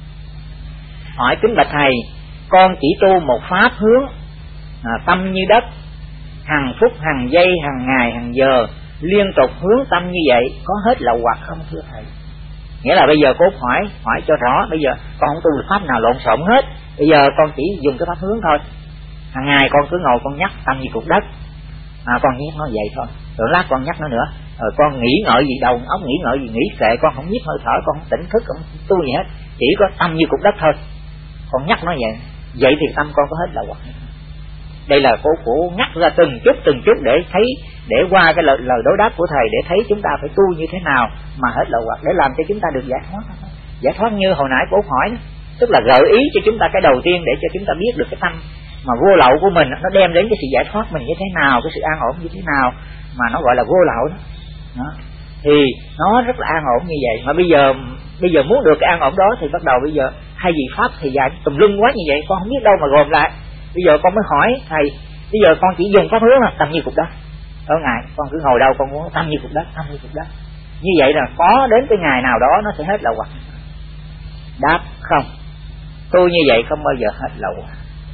Hỏi kính bạch thầy, con chỉ tu một pháp hướng à, tâm như đất, hàng phút hàng giây hàng ngày hàng giờ liên tục hướng tâm như vậy có hết lậu hoặc không thưa thầy? Nghĩa là bây giờ cô hỏi hỏi cho rõ, bây giờ con không tu pháp nào lộn xộn hết, bây giờ con chỉ dùng cái pháp hướng thôi. Hàng ngày con cứ ngồi con nhắc tâm như cục đất, à, con nhắc nó vậy thôi, rồi lát con nhắc nó nữa, rồi con nghĩ ngợi gì đâu óc nghĩ ngợi gì, nghĩ kệ, con không biết hơi thở, con không tỉnh thức, con không tu gì hết, chỉ có tâm như cục đất thôi. Con nhắc nó vậy, vậy thì tâm con có hết lậu hoặc. Đây là cô cổ nhắc ra từng chút từng chút để thấy, để qua cái lời, lời đối đáp của thầy để thấy chúng ta phải tu như thế nào mà hết lậu hoặc, để làm cho chúng ta được giải thoát. Giải thoát như hồi nãy cô hỏi đó, tức là gợi ý cho chúng ta cái đầu tiên để cho chúng ta biết được cái tâm mà vô lậu của mình, nó đem đến cái sự giải thoát mình như thế nào, cái sự an ổn như thế nào, mà nó gọi là vô lậu đó. Đó thì nó rất là an ổn như vậy. Mà bây giờ bây giờ muốn được cái an ổn đó thì bắt đầu bây giờ hai vị pháp thì dài tùm lum quá như vậy, con không biết đâu mà gồm lại. Bây giờ con mới hỏi thầy, bây giờ con chỉ dùng pháp hướng là tâm như cục đất. Ở ngày con cứ ngồi đâu con muốn tâm như cục đất, tâm như cục đất. Như vậy là có đến cái ngày nào đó nó sẽ hết lậu hoặc. Đáp không, tôi như vậy không bao giờ hết lậu hoặc.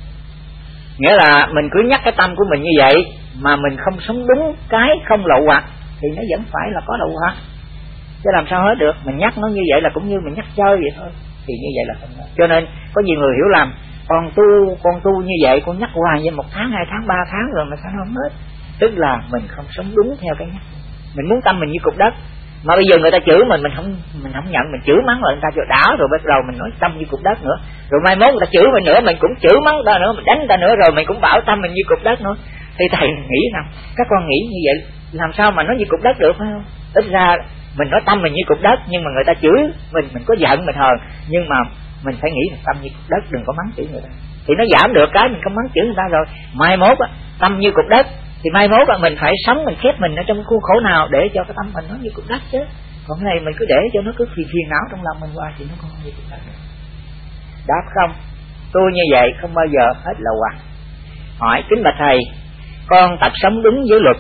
Nghĩa là mình cứ nhắc cái tâm của mình như vậy mà mình không sống đúng cái không lậu hoặc thì nó vẫn phải là có lậu hoặc, chứ làm sao hết được. Mình nhắc nó như vậy là cũng như mình nhắc chơi vậy thôi, thì như vậy là không hết. Cho nên có nhiều người hiểu lầm, con tu con tu như vậy, con nhắc hoài vậy một tháng hai tháng ba tháng rồi mà sao không hết. Tức là mình không sống đúng theo cái nhắc. Mình muốn tâm mình như cục đất, mà bây giờ người ta chửi mình mình không mình không nhận, mình chửi mắng lại người ta cho đảo, rồi bắt đầu mình nói tâm như cục đất nữa, rồi mai mốt người ta chửi mình nữa mình cũng chửi mắng ta nữa, mình đánh ta nữa, rồi mình cũng bảo tâm mình như cục đất nữa. Thì thầy nghĩ rằng các con nghĩ như vậy làm sao mà nó như cục đất được, phải không? Ít ra mình nói tâm mình như cục đất, nhưng mà người ta chửi mình mình có giận mình hờn, nhưng mà mình phải nghĩ là tâm như cục đất, đừng có mắng chửi người ta, thì nó giảm được cái mình không mắng chửi người ta. Rồi mai mốt á, tâm như cục đất thì mai mốt á, mình phải sống mình khép mình ở trong khuôn khổ nào để cho cái tâm mình nó như cục đất chứ. Còn cái này mình cứ để cho nó cứ phiền phiền não trong lòng mình qua thì nó không như cục đất nữa. Đáp không, tôi như vậy không bao giờ hết lậu hoặc. Hỏi kính bạch thầy, con tập sống đúng với luật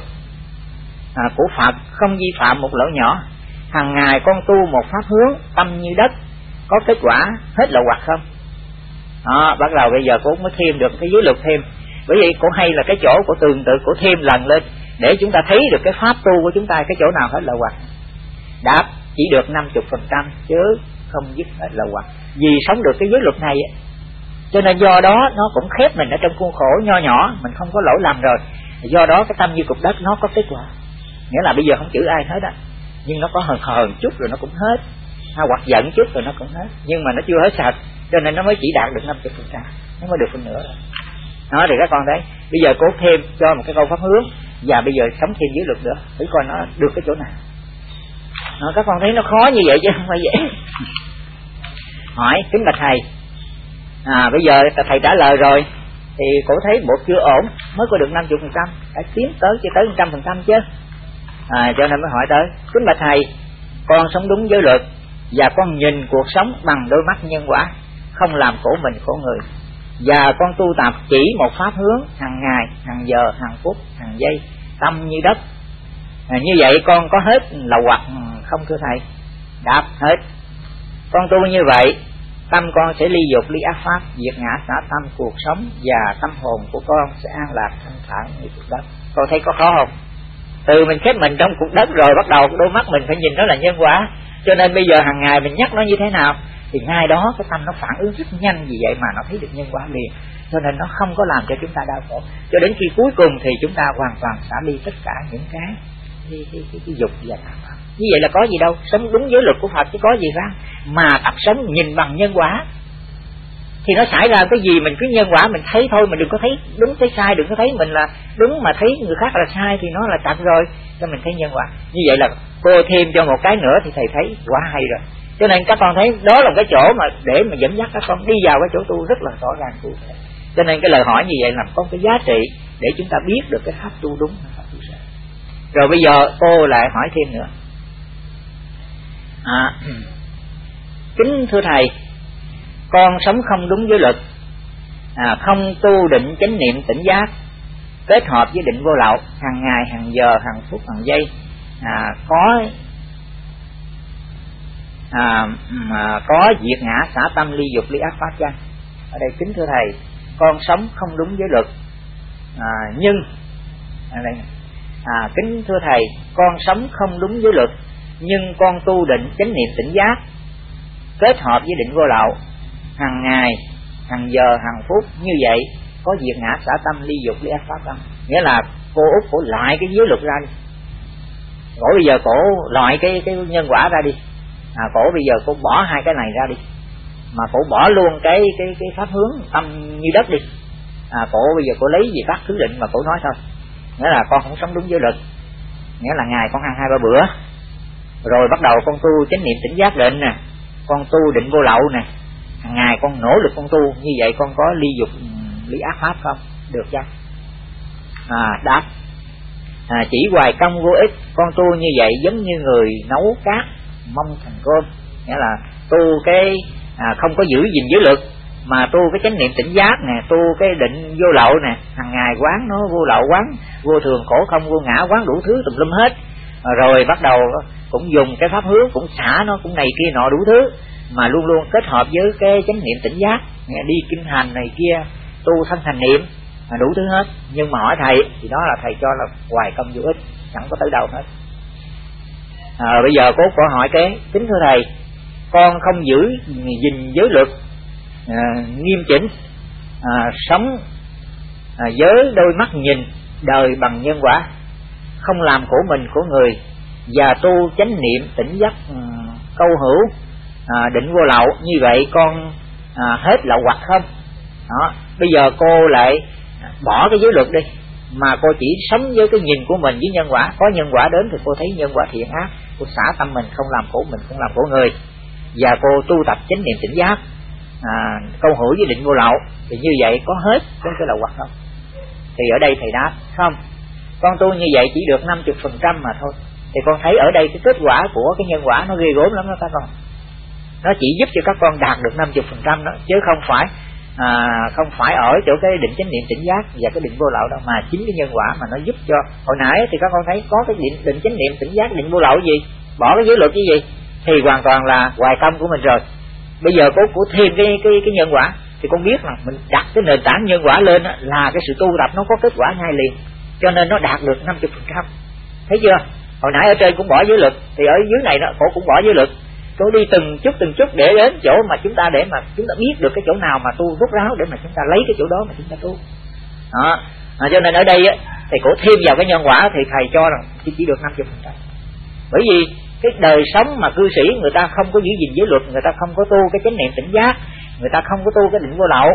à, của Phật, không vi phạm một lỗi nhỏ. Hàng ngày con tu một pháp hướng tâm như đất, có kết quả hết lậu hoặc không? Đó, bắt đầu bây giờ cô mới thêm được cái giới luật thêm. Bởi vì cô hay là cái chỗ của tường tự của thêm lần lên để chúng ta thấy được cái pháp tu của chúng ta cái chỗ nào hết lậu hoặc. Đáp chỉ được năm mươi phần trăm chứ không dứt hết lậu hoặc. Vì sống được cái giới luật này cho nên do đó nó cũng khép mình ở trong khuôn khổ nho nhỏ, mình không có lỗi lầm rồi. Do đó cái tâm như cục đất nó có kết quả. Nghĩa là bây giờ không chửi ai hết á, nhưng nó có hờn hờn chút rồi nó cũng hết, ha, hoặc giận chút rồi nó cũng hết, nhưng mà nó chưa hết sạch, cho nên nó mới chỉ đạt được năm mươi phần trăm, nó mới được phần nữa rồi. Đó thì các con thấy, bây giờ cố thêm cho một cái câu pháp hướng, và bây giờ sống thêm dưới luật nữa, thử coi nó được cái chỗ nào. Đó, các con thấy nó khó như vậy chứ không phải dễ. Hỏi kính bạch thầy, à bây giờ thầy trả lời rồi thì cổ thấy bộ chưa ổn, mới có được năm mươi phần trăm, phải tiến tới cho tới một trăm phần trăm chứ. À, cho nên mới hỏi tới, kính bạch thầy, con sống đúng giới luật và con nhìn cuộc sống bằng đôi mắt nhân quả, không làm khổ mình khổ người, và con tu tập chỉ một pháp hướng hàng ngày, hàng giờ, hàng phút, hàng giây, tâm như đất. À, như vậy con có hết lậu hoặc không thưa thầy? Đáp hết. Con tu như vậy, tâm con sẽ ly dục ly ác pháp, diệt ngã xả tâm, cuộc sống và tâm hồn của con sẽ an lạc thanh thản như cuộc đất. Con thấy có khó không? Từ mình khép mình trong cuộc đất rồi bắt đầu đôi mắt mình phải nhìn nó là nhân quả. Cho nên bây giờ hàng ngày mình nhắc nó như thế nào thì ngay đó cái tâm nó phản ứng rất nhanh, vì vậy mà nó thấy được nhân quả liền. Cho nên nó không có làm cho chúng ta đau khổ, cho đến khi cuối cùng thì chúng ta hoàn toàn xả ly tất cả những cái cái, cái, cái, cái dục và tà pháp. Như vậy là có gì đâu, sống đúng giới luật của Phật chứ có gì ra. Mà tập sống nhìn bằng nhân quả, thì nó xảy ra cái gì mình cứ nhân quả mình thấy thôi, mình đừng có thấy đúng thấy sai, đừng có thấy mình là đúng mà thấy người khác là sai thì nó là chặt rồi, cho mình thấy nhân quả. Như vậy là cô thêm cho một cái nữa thì thầy thấy quá hay rồi. Cho nên các con thấy đó là cái chỗ mà để mà dẫn dắt các con đi vào cái chỗ tu rất là rõ ràng cụ thể. Cho nên cái lời hỏi như vậy là có cái giá trị để chúng ta biết được cái pháp tu đúng, pháp tu sai. Rồi bây giờ cô lại hỏi thêm nữa. À, kính thưa thầy, con sống không đúng với luật, à, không tu định chánh niệm tỉnh giác, kết hợp với định vô lậu, hàng ngày, hàng giờ, hàng phút, hàng giây, à, có à, mà có diệt ngã xả tâm ly dục ly ác pháp chăng? Ở đây kính thưa thầy, con sống không đúng với luật, à, nhưng ở đây à, kính thưa thầy, con sống không đúng với luật, nhưng con tu định chánh niệm tỉnh giác, kết hợp với định vô lậu, hàng ngày, hàng giờ, hàng phút, như vậy có diệt ngã xả tâm ly dục ly ác pháp chăng? Nghĩa là cô út cổ lại cái giới luật ra đi, cổ bây giờ cổ loại cái cái nhân quả ra đi, à, cổ bây giờ cổ bỏ hai cái này ra đi, mà cổ bỏ luôn cái cái cái pháp hướng tâm như đất đi, à, cổ bây giờ cổ lấy gì các thứ định mà cổ nói thôi. Nghĩa là con không sống đúng giới luật, nghĩa là ngày con ăn hai ba bữa, rồi bắt đầu con tu chánh niệm tỉnh giác định nè, con tu định vô lậu nè, hàng ngày con nỗ lực con tu, như vậy con có ly dục ly ác pháp không? Được chăng? À, đáp, à, chỉ hoài công vô ích, con tu như vậy giống như người nấu cát mong thành cơm. Nghĩa là tu cái à, không có giữ gìn giới luật, mà tu cái chánh niệm tỉnh giác nè, tu cái định vô lậu nè, hàng ngày quán nó vô lậu, quán vô thường khổ không vô ngã, quán đủ thứ tùm lum hết, à, rồi bắt đầu cũng dùng cái pháp hướng cũng xả nó cũng này kia nọ đủ thứ, mà luôn luôn kết hợp với cái chánh niệm tỉnh giác, đi kinh hành này kia, tu thân thành niệm, à, đủ thứ hết. Nhưng mà hỏi thầy thì đó là thầy cho là hoài công vô ích, chẳng có tới đâu hết. À, bây giờ cô có hỏi cái kính thưa thầy, con không giữ gìn giới luật à, nghiêm chỉnh, à, sống à, với đôi mắt nhìn đời bằng nhân quả, không làm khổ mình của người, và tu chánh niệm tỉnh giác um, câu hữu, à, định vô lậu, như vậy con à, hết lậu hoặc không? Đó, bây giờ cô lại bỏ cái giới luật đi, mà cô chỉ sống với cái nhìn của mình với nhân quả. Có nhân quả đến thì cô thấy nhân quả thiện ác, cô xả tâm mình, không làm khổ mình, không làm khổ người, và cô tu tập chánh niệm tỉnh giác, à, câu hữu với định vô lậu, thì như vậy có hết cái cái lậu hoặc không? Thì ở đây thầy đáp không, con tu như vậy chỉ được năm mươi phần trăm mà thôi. Thì con thấy ở đây cái kết quả của cái nhân quả nó ghê gớm lắm đó các con, nó chỉ giúp cho các con đạt được năm mươi phần trăm đó, chứ không phải à, không phải ở chỗ cái định chánh niệm tỉnh giác và cái định vô lậu đâu, mà chính cái nhân quả mà nó giúp cho. Hồi nãy thì các con thấy có cái định, định chánh niệm tỉnh giác, định vô lậu gì, bỏ cái giới luật cái gì, thì hoàn toàn là hoài công của mình rồi. Bây giờ cô của thêm cái cái cái nhân quả, thì con biết là mình đặt cái nền tảng nhân quả lên á, là cái sự tu tập nó có kết quả ngay liền, cho nên nó đạt được năm mươi phần trăm. Thấy chưa? Hồi nãy ở trên cũng bỏ giới luật, thì ở dưới này đó cổ cũng bỏ giới luật. Cô đi từng chút từng chút để đến chỗ mà chúng ta, để mà chúng ta biết được cái chỗ nào mà tu rút ráo, để mà chúng ta lấy cái chỗ đó mà chúng ta tu. Đó. À, cho nên ở đây á, thì cổ thêm vào cái nhân quả thì thầy cho rằng chỉ, chỉ được năm mươi phần trăm. Bởi vì cái đời sống mà cư sĩ người ta không có giữ gìn giới luật, người ta không có tu cái chánh niệm tỉnh giác, người ta không có tu cái định vô lậu,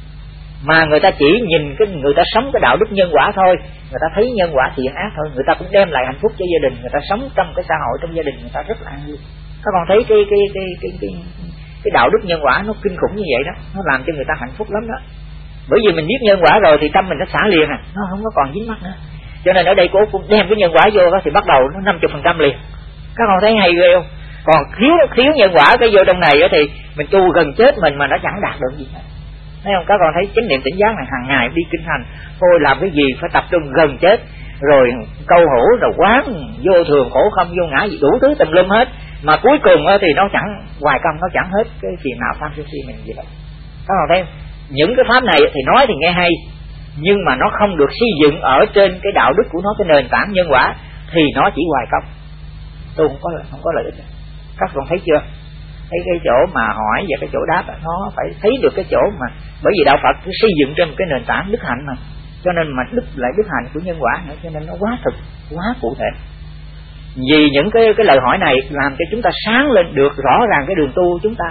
mà người ta chỉ nhìn cái, người ta sống cái đạo đức nhân quả thôi, người ta thấy nhân quả thiện ác thôi, người ta cũng đem lại hạnh phúc cho gia đình, người ta sống trong cái xã hội, trong gia đình người ta rất là an vui. Các con thấy cái cái cái cái cái cái đạo đức nhân quả nó kinh khủng như vậy đó, nó làm cho người ta hạnh phúc lắm đó. Bởi vì mình biết nhân quả rồi thì tâm mình nó xả liền à, nó không có còn dính mắc nữa. Cho nên ở đây cô cũng đem cái nhân quả vô đó, thì bắt đầu nó năm mươi phần trăm liền. Các con thấy hay ghê không? Còn thiếu thiếu nhân quả cái vô trong này đó, thì mình tu gần chết mình mà nó chẳng đạt được gì hết. Thấy không? Các con thấy chánh niệm tỉnh giác này hàng ngày đi kinh hành, thôi làm cái gì phải tập trung gần chết, rồi câu hữu, rồi quán vô thường khổ không vô ngã gì đủ thứ tùm lum hết, mà cuối cùng thì nó chẳng hoài công, nó chẳng hết cái phiền não tham sân si mình gì đâu. Các con thấy những cái pháp này thì nói thì nghe hay, nhưng mà nó không được xây dựng ở trên cái đạo đức của nó, cái nền tảng nhân quả, thì nó chỉ hoài công, tôi không có không có lợi ích. Các con thấy chưa? Thấy cái chỗ mà hỏi và cái chỗ đáp nó phải thấy được cái chỗ mà, bởi vì đạo Phật cứ xây dựng trên một cái nền tảng đức hạnh mà, cho nên mà đức lại đức hạnh của nhân quả nữa, cho nên nó quá thực, quá cụ thể. Vì những cái cái lời hỏi này làm cho chúng ta sáng lên được rõ ràng cái đường tu của chúng ta.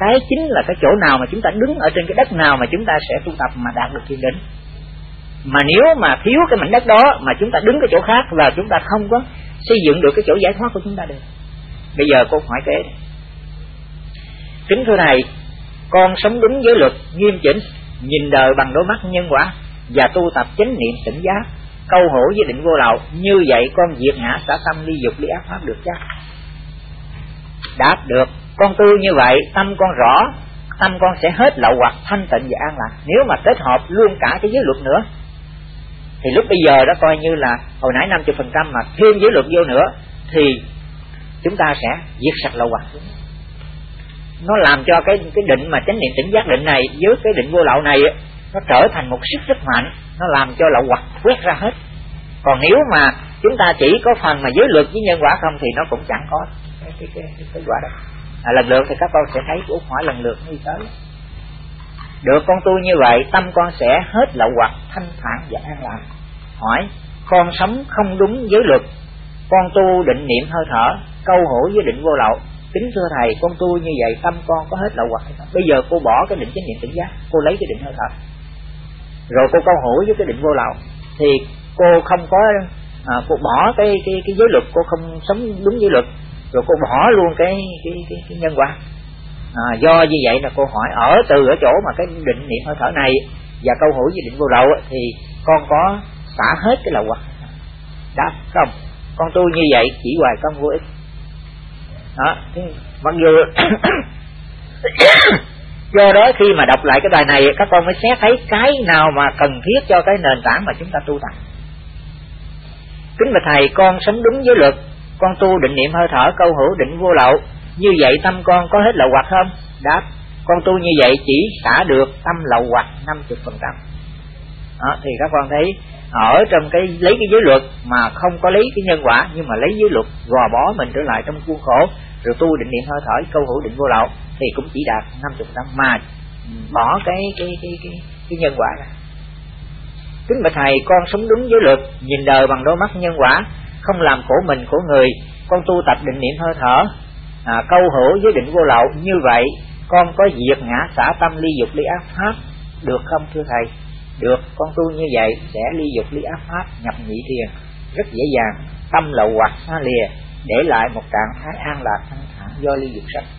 cái chính là cái chỗ nào mà chúng ta đứng, ở trên cái đất nào mà chúng ta sẽ tu tập mà đạt được thiền định. Mà nếu mà thiếu cái mảnh đất đó mà chúng ta đứng cái chỗ khác là chúng ta không có xây dựng được cái chỗ giải thoát của chúng ta được. Bây giờ cô hỏi kế: kính thưa thầy, con sống đúng giới luật, nghiêm chỉnh, nhìn đời bằng đôi mắt nhân quả và tu tập chánh niệm tỉnh giác, câu hữu với định vô lậu, như vậy con diệt ngã xả tâm ly dục ly ác pháp được chắc? Đáp: được. Con tu như vậy, tâm con rõ, tâm con sẽ hết lậu hoặc, thanh tịnh và an lạc. Nếu mà kết hợp luôn cả cái giới luật nữa thì lúc bây giờ đó coi như là hồi nãy năm mươi phần trăm mà thêm giới luật vô nữa thì chúng ta sẽ diệt sạch lậu hoặc. Nó làm cho cái cái định mà chánh niệm tỉnh giác định này với cái định vô lậu này nó trở thành một sức rất mạnh, nó làm cho lậu hoặc quét ra hết. Còn nếu mà chúng ta chỉ có phần mà giới luật với nhân quả không thì nó cũng chẳng có cái cái cái, cái, cái quả đó. À, lần lượt thì các con sẽ thấy của hỏi lần lượt đi tới. Được, con tu như vậy, tâm con sẽ hết lậu hoặc, thanh thản và an lạc. Hỏi: con sống không đúng giới luật, con tu định niệm hơi thở, câu hữu với định vô lậu. Kính thưa thầy, con tu như vậy tâm con có hết lậu hoặc hay không? Bây giờ cô bỏ cái định chánh niệm tỉnh giác, cô lấy cái định hơi thở, rồi cô câu hữu với cái định vô lậu, thì cô không có à, cô bỏ cái cái cái giới luật, cô không sống đúng giới luật, rồi cô bỏ luôn cái cái cái, cái nhân quả. À, do như vậy là cô hỏi ở từ ở chỗ mà cái định niệm hơi thở này và câu hữu với định vô lậu thì con có xả hết cái lậu hoặc? Đáp: không, con tu như vậy chỉ hoài công vô ích. Đó, mặc dù do đó khi mà đọc lại cái bài này các con mới xét thấy cái nào mà cần thiết cho cái nền tảng mà chúng ta tu tập. Kính bạch thầy, con sống đúng giới luật, con tu định niệm hơi thở, câu hữu định vô lậu, như vậy tâm con có hết lậu hoặc không? Đáp: con tu như vậy chỉ xả được tâm lậu hoặc năm mươi phần trăm. Đó, thì các con thấy ở trong cái lấy cái giới luật mà không có lấy cái nhân quả, nhưng mà lấy giới luật gò bó mình trở lại trong khuôn khổ, rồi tu định niệm hơi thở, câu hữu định vô lậu thì cũng chỉ đạt năm mươi phần trăm mà bỏ cái cái cái cái cái nhân quả ra. Kính bạch thầy, con sống đúng giới luật, nhìn đời bằng đôi mắt nhân quả, không làm khổ mình khổ người, con tu tập định niệm hơi thở, à, câu hữu với định vô lậu, như vậy con có diệt ngã xả tâm ly dục ly ác pháp được không thưa thầy? Được, con tu như vậy sẽ ly dục ly ác pháp, nhập nhị thiền rất dễ dàng, tâm lậu hoặc xa lìa, để lại một trạng thái an lạc thanh thản do ly dục sạch.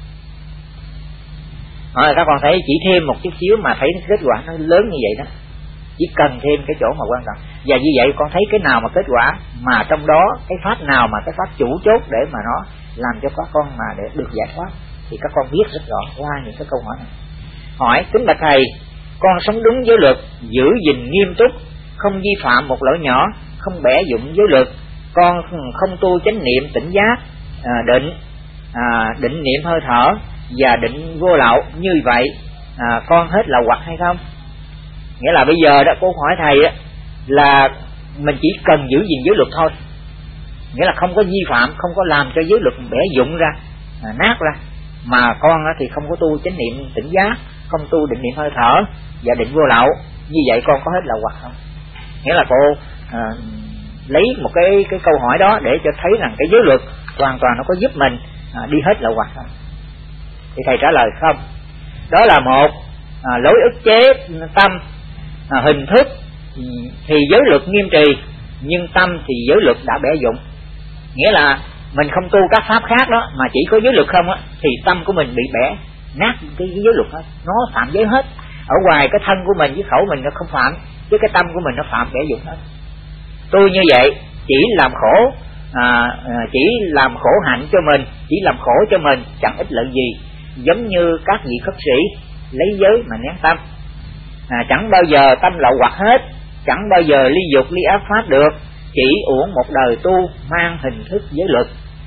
Rồi các con thấy chỉ thêm một chút xíu mà thấy kết quả nó lớn như vậy đó, chỉ cần thêm cái chỗ mà quan trọng. Và như vậy con thấy cái nào mà kết quả, mà trong đó cái pháp nào mà cái pháp chủ chốt để mà nó làm cho các con mà để được giải thoát thì các con biết rất rõ qua những cái câu hỏi này. Hỏi: kính bạch thầy, con sống đúng giới luật, giữ gìn nghiêm túc, không vi phạm một lỗi nhỏ, không bẻ dụng giới luật, con không tu chánh niệm tỉnh giác, à, định à, định niệm hơi thở và định vô lậu, như vậy à, con hết lậu hoặc hay không? Nghĩa là bây giờ đó cô hỏi thầy á, là mình chỉ cần giữ gìn giới luật thôi, nghĩa là không có vi phạm, không có làm cho giới luật bẻ dụng ra, à, nát ra, mà con á, thì không có tu chánh niệm tỉnh giác, không tu định niệm hơi thở và định vô lậu, như vậy con có hết lậu hoặc không? Nghĩa là cô à, lấy một cái cái câu hỏi đó để cho thấy rằng cái giới luật hoàn toàn nó có giúp mình à, đi hết lậu hoặc không? Thì thầy trả lời không. Đó là một à, lối ức chế tâm, à, hình thức thì giới luật nghiêm trì, nhưng tâm thì giới luật đã bẻ dụng. Nghĩa là mình không tu các pháp khác đó mà chỉ có giới luật không á, thì tâm của mình bị bẻ nát cái giới luật hết, nó phạm giới hết. Ở ngoài cái thân của mình với khẩu mình nó không phạm, chứ cái tâm của mình nó phạm bẻ dụng hết. Tu như vậy chỉ làm khổ à, chỉ làm khổ hạnh cho mình, chỉ làm khổ cho mình, chẳng ích lợi gì. Giống như các vị khất sĩ lấy giới mà nén tâm, à, chẳng bao giờ tâm lậu hoặc hết, chẳng bao giờ ly dục ly ác pháp được, chỉ uổng một đời tu mang hình thức giới luật.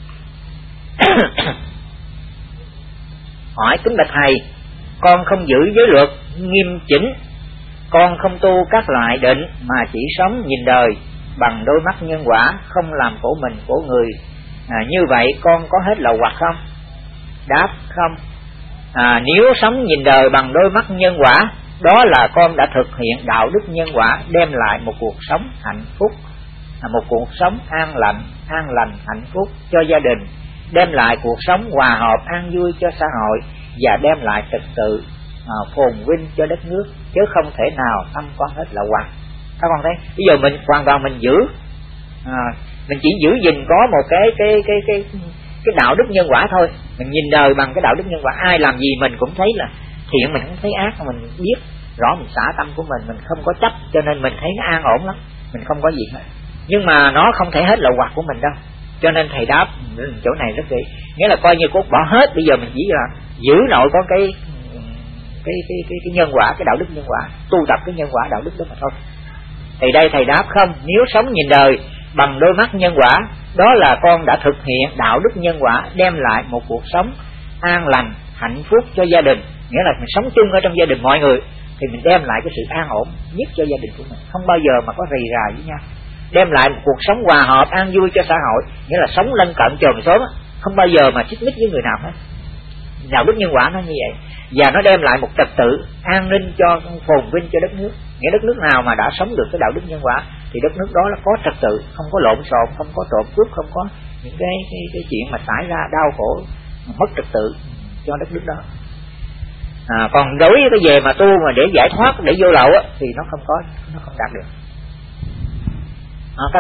Hỏi: kính bạch thầy, con không giữ giới luật nghiêm chỉnh, con không tu các loại định mà chỉ sống nhìn đời bằng đôi mắt nhân quả, không làm khổ mình khổ người, à, như vậy con có hết lậu hoặc không? Đáp: không. À, nếu sống nhìn đời bằng đôi mắt nhân quả, đó là con đã thực hiện đạo đức nhân quả, đem lại một cuộc sống hạnh phúc, à, một cuộc sống an lành, an lành hạnh phúc cho gia đình, đem lại cuộc sống hòa hợp an vui cho xã hội, và đem lại trật tự à, phồn vinh cho đất nước, chứ không thể nào tâm con hết là hoặc. Các con thấy bây giờ mình hoàn toàn mình giữ à, mình chỉ giữ gìn có một cái cái cái cái cái đạo đức nhân quả thôi. Mình nhìn đời bằng cái đạo đức nhân quả, ai làm gì mình cũng thấy là thiện, mình cũng thấy ác, mình biết rõ, mình xả tâm của mình, mình không có chấp, cho nên mình thấy nó an ổn lắm, mình không có gì hết. Nhưng mà nó không thể hết lậu hoặc của mình đâu, cho nên thầy đáp chỗ này rất kỹ, nghĩa là coi như cốt bỏ hết, bây giờ mình chỉ là giữ nội có cái cái cái cái, cái nhân quả, cái đạo đức nhân quả, tu tập cái nhân quả đạo đức đó mà thôi. Thì đây thầy đáp không, nếu sống nhìn đời bằng đôi mắt nhân quả, đó là con đã thực hiện đạo đức nhân quả, đem lại một cuộc sống an lành, hạnh phúc cho gia đình, nghĩa là mình sống chung ở trong gia đình mọi người, thì mình đem lại cái sự an ổn nhất cho gia đình của mình, không bao giờ mà có rì rà với nhau, đem lại một cuộc sống hòa hợp an vui cho xã hội, nghĩa là sống lân cận chòm xóm, không bao giờ mà xích mích với người nào hết. Đạo đức nhân quả nó như vậy, và nó đem lại một trật tự an ninh cho phồn vinh cho đất nước. Nghĩa đất nước nào mà đã sống được cái đạo đức nhân quả thì đất nước đó nó có trật tự, không có lộn xộn, không có trộm cướp, không có những cái cái, cái chuyện mà xảy ra đau khổ, mất trật tự cho đất nước đó. À, còn đối với cái về mà tu mà để giải thoát, để vô lậu á, thì nó không có, nó không đạt được. À, các...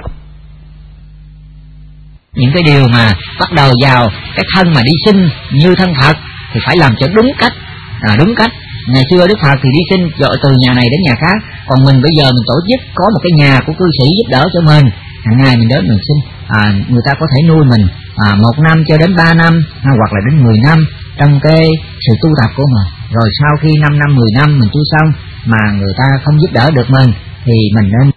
những cái điều mà bắt đầu vào cái thân mà đi sinh như thân Phật thì phải làm cho đúng cách, à, đúng cách. Ngày xưa Đức Phật thì đi sinh dội từ nhà này đến nhà khác, còn mình bây giờ mình tổ chức có một cái nhà của cư sĩ giúp đỡ cho mình, hàng ngày mình đến mình sinh, à, người ta có thể nuôi mình à, một năm cho đến ba năm à, hoặc là đến mười năm trong cái sự tu tập của mình. Rồi sau khi năm năm mười năm mình tu xong mà người ta không giúp đỡ được mình thì mình nên